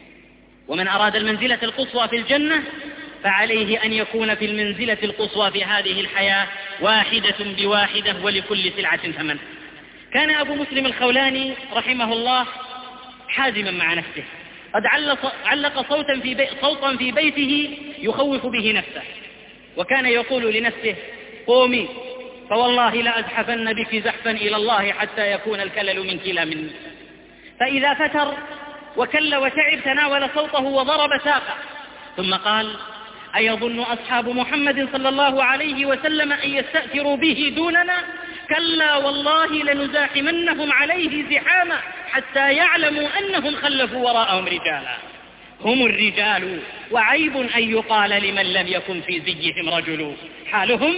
ومن أراد المنزلة القصوى في الجنة فعليه أن يكون في المنزلة القصوى في هذه الحياة واحدة بواحدة، ولكل سلعة ثمن. كان أبو مسلم الخولاني رحمه الله حازما مع نفسه، قد علق صوتا في بيته يخوف به نفسه، وكان يقول لنفسه: قومي فوالله لأزحفن بك زحفا إلى الله حتى يكون الكلل منك لا مني. فإذا فتر وكل وتعب تناول صوته وضرب ساقه، ثم قال: أيظن أصحاب محمد صلى الله عليه وسلم أن يستأثروا به دوننا؟ كلا والله لنزاحمنهم عليه زحاما حتى يعلموا أنهم خلفوا وراءهم رجالا. هم الرجال، وعيب أن يقال لمن لم يكن في زيهم رجل. حالهم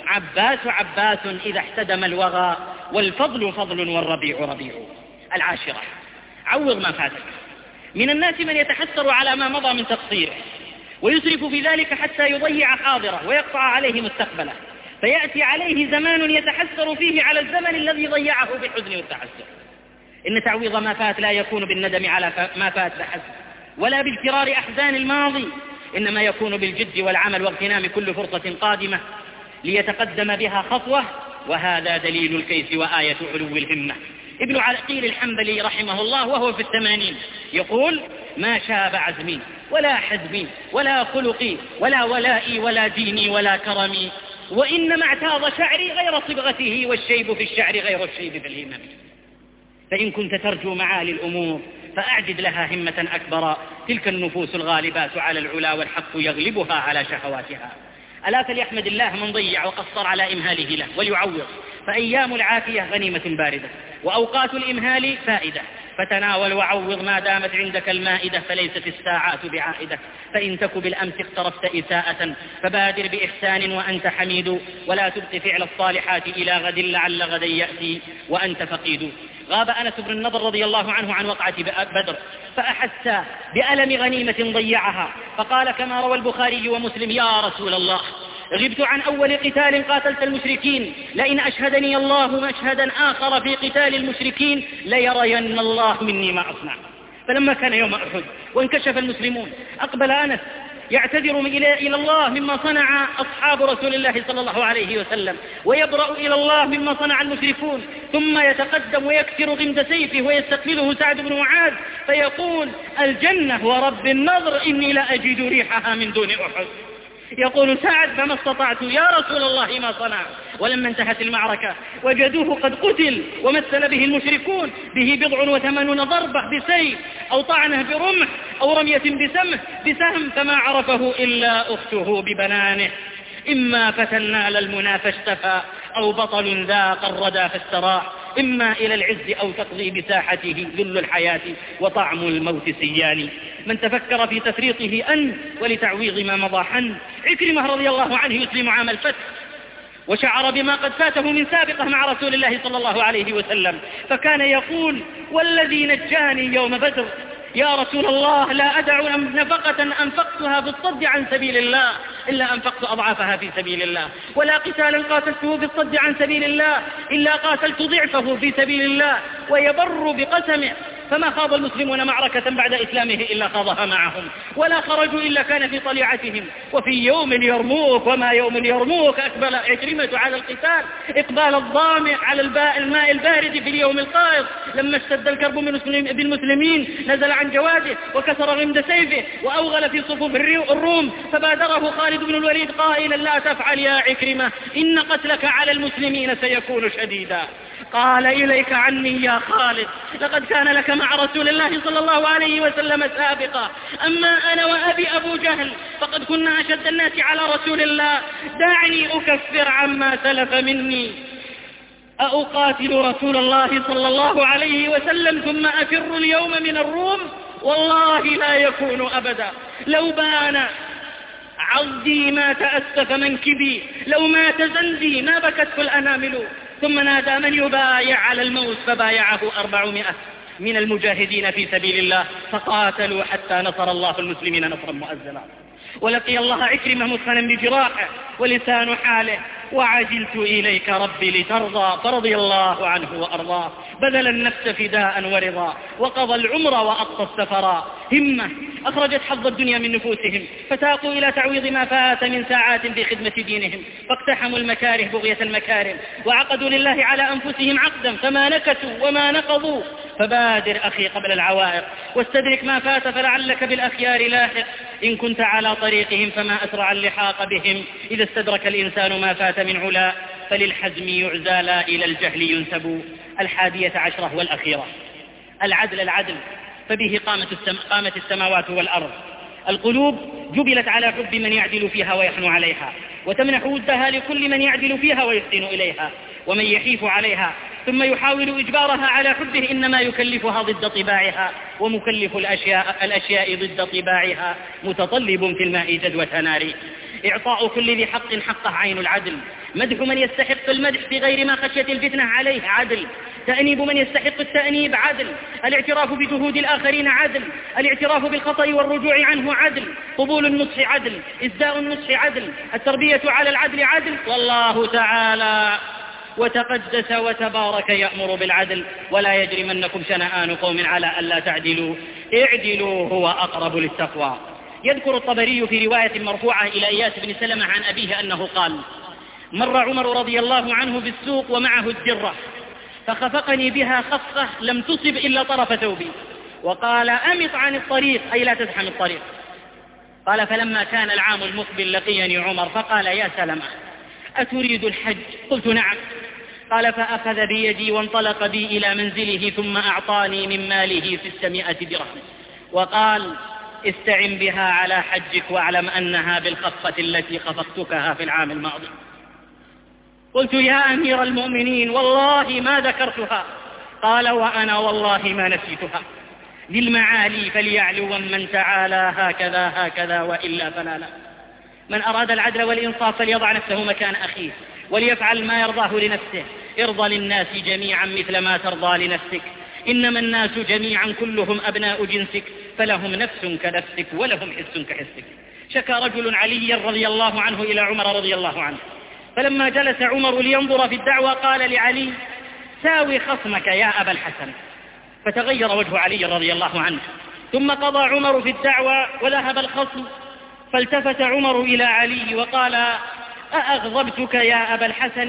عباس إذا احتدم الوغى، والفضل فضل والربيع ربيع. 10، عوض ما فاتك. من الناس من يتحسر على ما مضى من تقصيره، ويسرف في ذلك حتى يضيع حاضره ويقطع عليه مستقبله، فيأتي عليه زمان يتحسر فيه على الزمن الذي ضيعه بالحزن والتحسر. إن تعويض ما فات لا يكون بالندم على ما فات بحسب، ولا بالفرار أحزان الماضي، إنما يكون بالجد والعمل واغتنام كل فرصة قادمة ليتقدم بها خطوة، وهذا دليل الكيس وآية علو الهمة. ابن عقيل الحنبلي رحمه الله وهو في 80 يقول: ما شاب عزمي ولا حزمي ولا خلقي ولا ولائي ولا ديني ولا كرمي، وإنما اعتاض شعري غير صبغته، والشيب في الشعر غير الشيب في الهمم. فإن كنت ترجو معالي الأمور فأعدد لها همة أكبر، تلك النفوس الغالبات على العلا، والحق يغلبها على شهواتها. ألا فليحمد الله من ضيع وقصر على إمهاله له وليعوض، فأيام العافية غنيمة باردة، وأوقات الإمهال فائدة، فتناول وعوض ما دامت عندك المائدة، فليست الساعات بعائدة. فإن تك بالأمس اقترفت إساءة فبادر بإحسان وأنت حميد، ولا تبق فعل الصالحات إلى غد لعل غدا يأتي وأنت فقيد. غاب أنس بن النضر رضي الله عنه عن وقعة بدر، فأحس بألم غنيمة ضيعها، فقال كما روى البخاري ومسلم: يا رسول الله، غبت عن أول قتال قاتلت المشركين، لئن أشهدني الله مشهدا آخر في قتال المشركين ليرين الله مني ما أصنع. فلما كان يوم أحد وانكشف المسلمون أقبل أنس يعتذر إلى الله مما صنع أصحاب رسول الله صلى الله عليه وسلم، ويبرأ إلى الله مما صنع المشركون، ثم يتقدم ويكسر غمد سيفه ويستقبله سعد بن معاذ فيقول: الجنة ورب النضر إني لا أجد ريحها من دون أحد. يقول سعد: فما استطعت يا رسول الله ما صنع. ولما انتهت المعركة وجدوه قد قتل، ومثل به المشركون به 80 ضربة بسيف أو طعنه برمح أو رمية بسهم، فما عرفه إلا أخته ببنانه. إما فتى نال المنى فاشتفى، أو بطل ذاق الردى فاستراح، إما إلى العز أو تقضي بساحته ذل الحياة وطعم الموت سيان. من تفكر في تفريطه أن ولتعويض ما مضى حن. عكرمة رضي الله عنه يسلم عام الفتح، وشعر بما قد فاته من سابقة مع رسول الله صلى الله عليه وسلم، فكان يقول: والذي نجاني يوم بدر يا رسول الله لا أدع نفقة أنفقتها في الصد عن سبيل الله إلا أنفقت أضعافها في سبيل الله، ولا قتالا قاتلته في الصد عن سبيل الله إلا قاتلت ضعفه في سبيل الله. ويبر بقسمه، فما خاض المسلمون معركة بعد إسلامه إلا خاضها معهم، ولا خرجوا إلا كان في طليعتهم. وفي يوم يرموك وما يوم يرموك أقبل عكرمة على القتال إقبال الظامئ على الماء البارد في اليوم القائض. لما اشتد الكرب بالمسلمين نزل عن جواده وكسر غمد سيفه وأوغل في صفوف الروم، فبادره خالد بن الوليد قائلا: لا تفعل يا عكرمة، إن قتلك على المسلمين سيكون شديدا. قال: إليك عني يا خالد، لقد كان لك مع رسول الله صلى الله عليه وسلم سابقا، أما أنا وأبي أبو جهل فقد كنا أشد الناس على رسول الله، دعني أكفر عما سلف مني. أقاتل رسول الله صلى الله عليه وسلم ثم أفر اليوم من الروم؟ والله لا يكون أبدا. لو بان عضدي ما تأسف منكبي، لو مات زندي ما بكته الأنامل. ثم نادى من يبايع على الموت، فبايعه 400 من المجاهدين في سبيل الله، فقاتلوا حتى نصر الله المسلمين نصرا مؤزرا. ولقي الله عكرمة مثخنا بجراحه، ولسان حاله وعجلت إليك ربي لترضى، فرضي الله عنه وأرضاه، بذل النفس فداء ورضا، وقضى العمر وأقصى السفرا. همة أخرجت حظ الدنيا من نفوسهم، فتاقوا إلى تعويض ما فات من ساعات في خدمة دينهم، فاقتحموا المكاره بغية المكارم، وعقدوا لله على أنفسهم عقدا فما نكثوا وما نقضوا. فبادر أخي قبل العوائق، واستدرك ما فات فلعلك بالأخيار لاحق. إن كنت على طريقهم فما أسرع اللحاق بهم، إذا استدرك الإنسان ما فات من علا، فللحزم يعزى لا إلى الجهل ينسب. 11 والأخيرة، العدل، فبه قامت السماوات والأرض. القلوب جبلت على حب من يعدل فيها ويحنو عليها، وتمنح ودها لكل من يعدل فيها ويحسن إليها. ومن يحيف عليها ثم يحاول إجبارها على حبه إنما يكلفها ضد طباعها، ومكلف الأشياء ضد طباعها متطلب في الماء جدوى نار. إعطاء كل ذي حق حقه عين العدل، مدح من يستحق المدح بغير ما خشية الفتنة عليه عدل، تأنيب من يستحق التأنيب عدل، الاعتراف بجهود الآخرين عدل، الاعتراف بالخطأ والرجوع عنه عدل، قبول النصح عدل، إسداء النصح عدل، التربية على العدل عدل. والله تعالى وتقدس وتبارك يأمر بالعدل، ولا يجرمنكم شنآن قوم على ألا تعدلوا، اعدلوا هو أقرب للتقوى. يذكر الطبري في رواية مرفوعة إلى إياس بن سلمة عن أبيه أنه قال: مر عمر رضي الله عنه بالسوق ومعه الدرة، فخفقني بها خفقة لم تصب إلا طرف ثوبي، وقال: أمط عن الطريق، أي لا تزحم الطريق. قال: فلما كان العام المقبل لقيني عمر فقال: يا سلمة أتريد الحج؟ قلت: نعم. قال: فأخذ بيدي وانطلق بي إلى منزله، ثم أعطاني من ماله 600 درهم، وقال: استعن بها على حجك، واعلم أنها بالخفة التي خفقتكها في العام الماضي. قلت: يا أمير المؤمنين والله ما ذكرتها. قال: وأنا والله ما نسيتها. للمعالي فليعلو، ومن تعالى هكذا هكذا، وإلا فلا لا. من أراد العدل والإنصاف فليضع نفسه مكان أخيه، وليفعل ما يرضاه لنفسه. ارضى للناس جميعا مثل ما ترضى لنفسك، إنما الناس جميعا كلهم أبناء جنسك، فلهم نفس كنفسك ولهم حس كحسك. شكى رجل عليا رضي الله عنه إلى عمر رضي الله عنه، فلما جلس عمر لينظر في الدعوة قال لعلي: ساوي خصمك يا أبا الحسن. فتغير وجه علي رضي الله عنه، ثم قضى عمر في الدعوة وذهب الخصم، فالتفت عمر إلى علي وقال: أأغضبتك يا أبا الحسن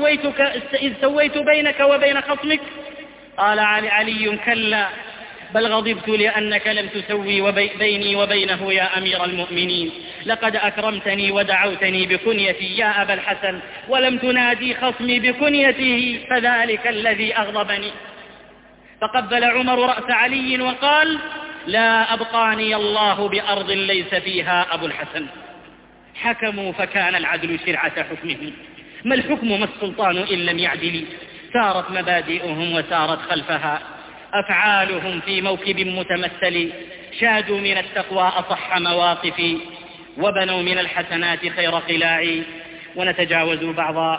إذ سويت بينك وبين خصمك؟ قال علي: كلا، بل غضبت لأنك لم تسوي بيني وبينه يا أمير المؤمنين. لقد أكرمتني ودعوتني بكنيتي يا أبا الحسن، ولم تنادي خصمي بكنيته، فذلك الذي أغضبني. فقبل عمر رأس علي وقال: لا أبقاني الله بأرض ليس فيها أبو الحسن. حكموا فكان العدل شرعة حكمهم. ما الحكم ما السلطان إن لم يعدل؟ سارت مبادئهم وسارت خلفها أفعالهم في موكب متمثل، شادوا من التقوى أصح مواقف، وبنوا من الحسنات خير قلاع. ونتجاوز بعض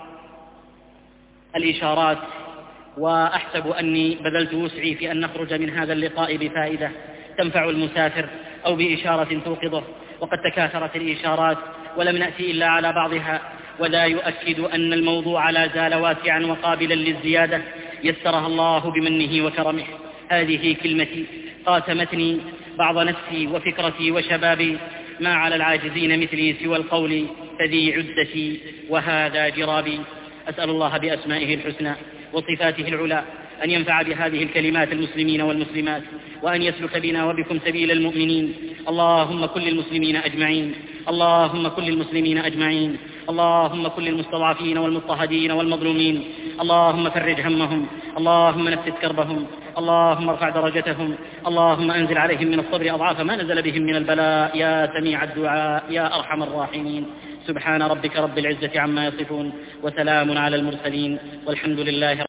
الإشارات، وأحسب أني بذلت وسعي في أن نخرج من هذا اللقاء بفائدة تنفع المسافر أو بإشارة توقظه، وقد تكاثرت الإشارات ولم نأتي إلا على بعضها، ولا يؤكد أن الموضوع لا زال واسعا وقابلا للزيادة يسرها الله بمنه وكرمه. هذه كلمتي قاتمتني بعض نفسي وفكرتي وشبابي، ما على العاجزين مثلي سوى القول فذي عدتي وهذا جرابي. أسأل الله بأسمائه الحسنى وصفاته العلى أن ينفع بهذه الكلمات المسلمين والمسلمات، وأن يسلك بنا وبكم سبيل المؤمنين. اللهم كل المسلمين أجمعين، اللهم كل المسلمين أجمعين، اللهم كل المستضعفين والمضطهدين والمظلومين، اللهم فرج همهم، اللهم نفس كربهم، اللهم ارفع درجتهم، اللهم أنزل عليهم من الصبر أضعاف ما نزل بهم من البلاء يا سميع الدعاء يا أرحم الراحمين. سبحان ربك رب العزة عما يصفون، وسلام على المرسلين، والحمد لله.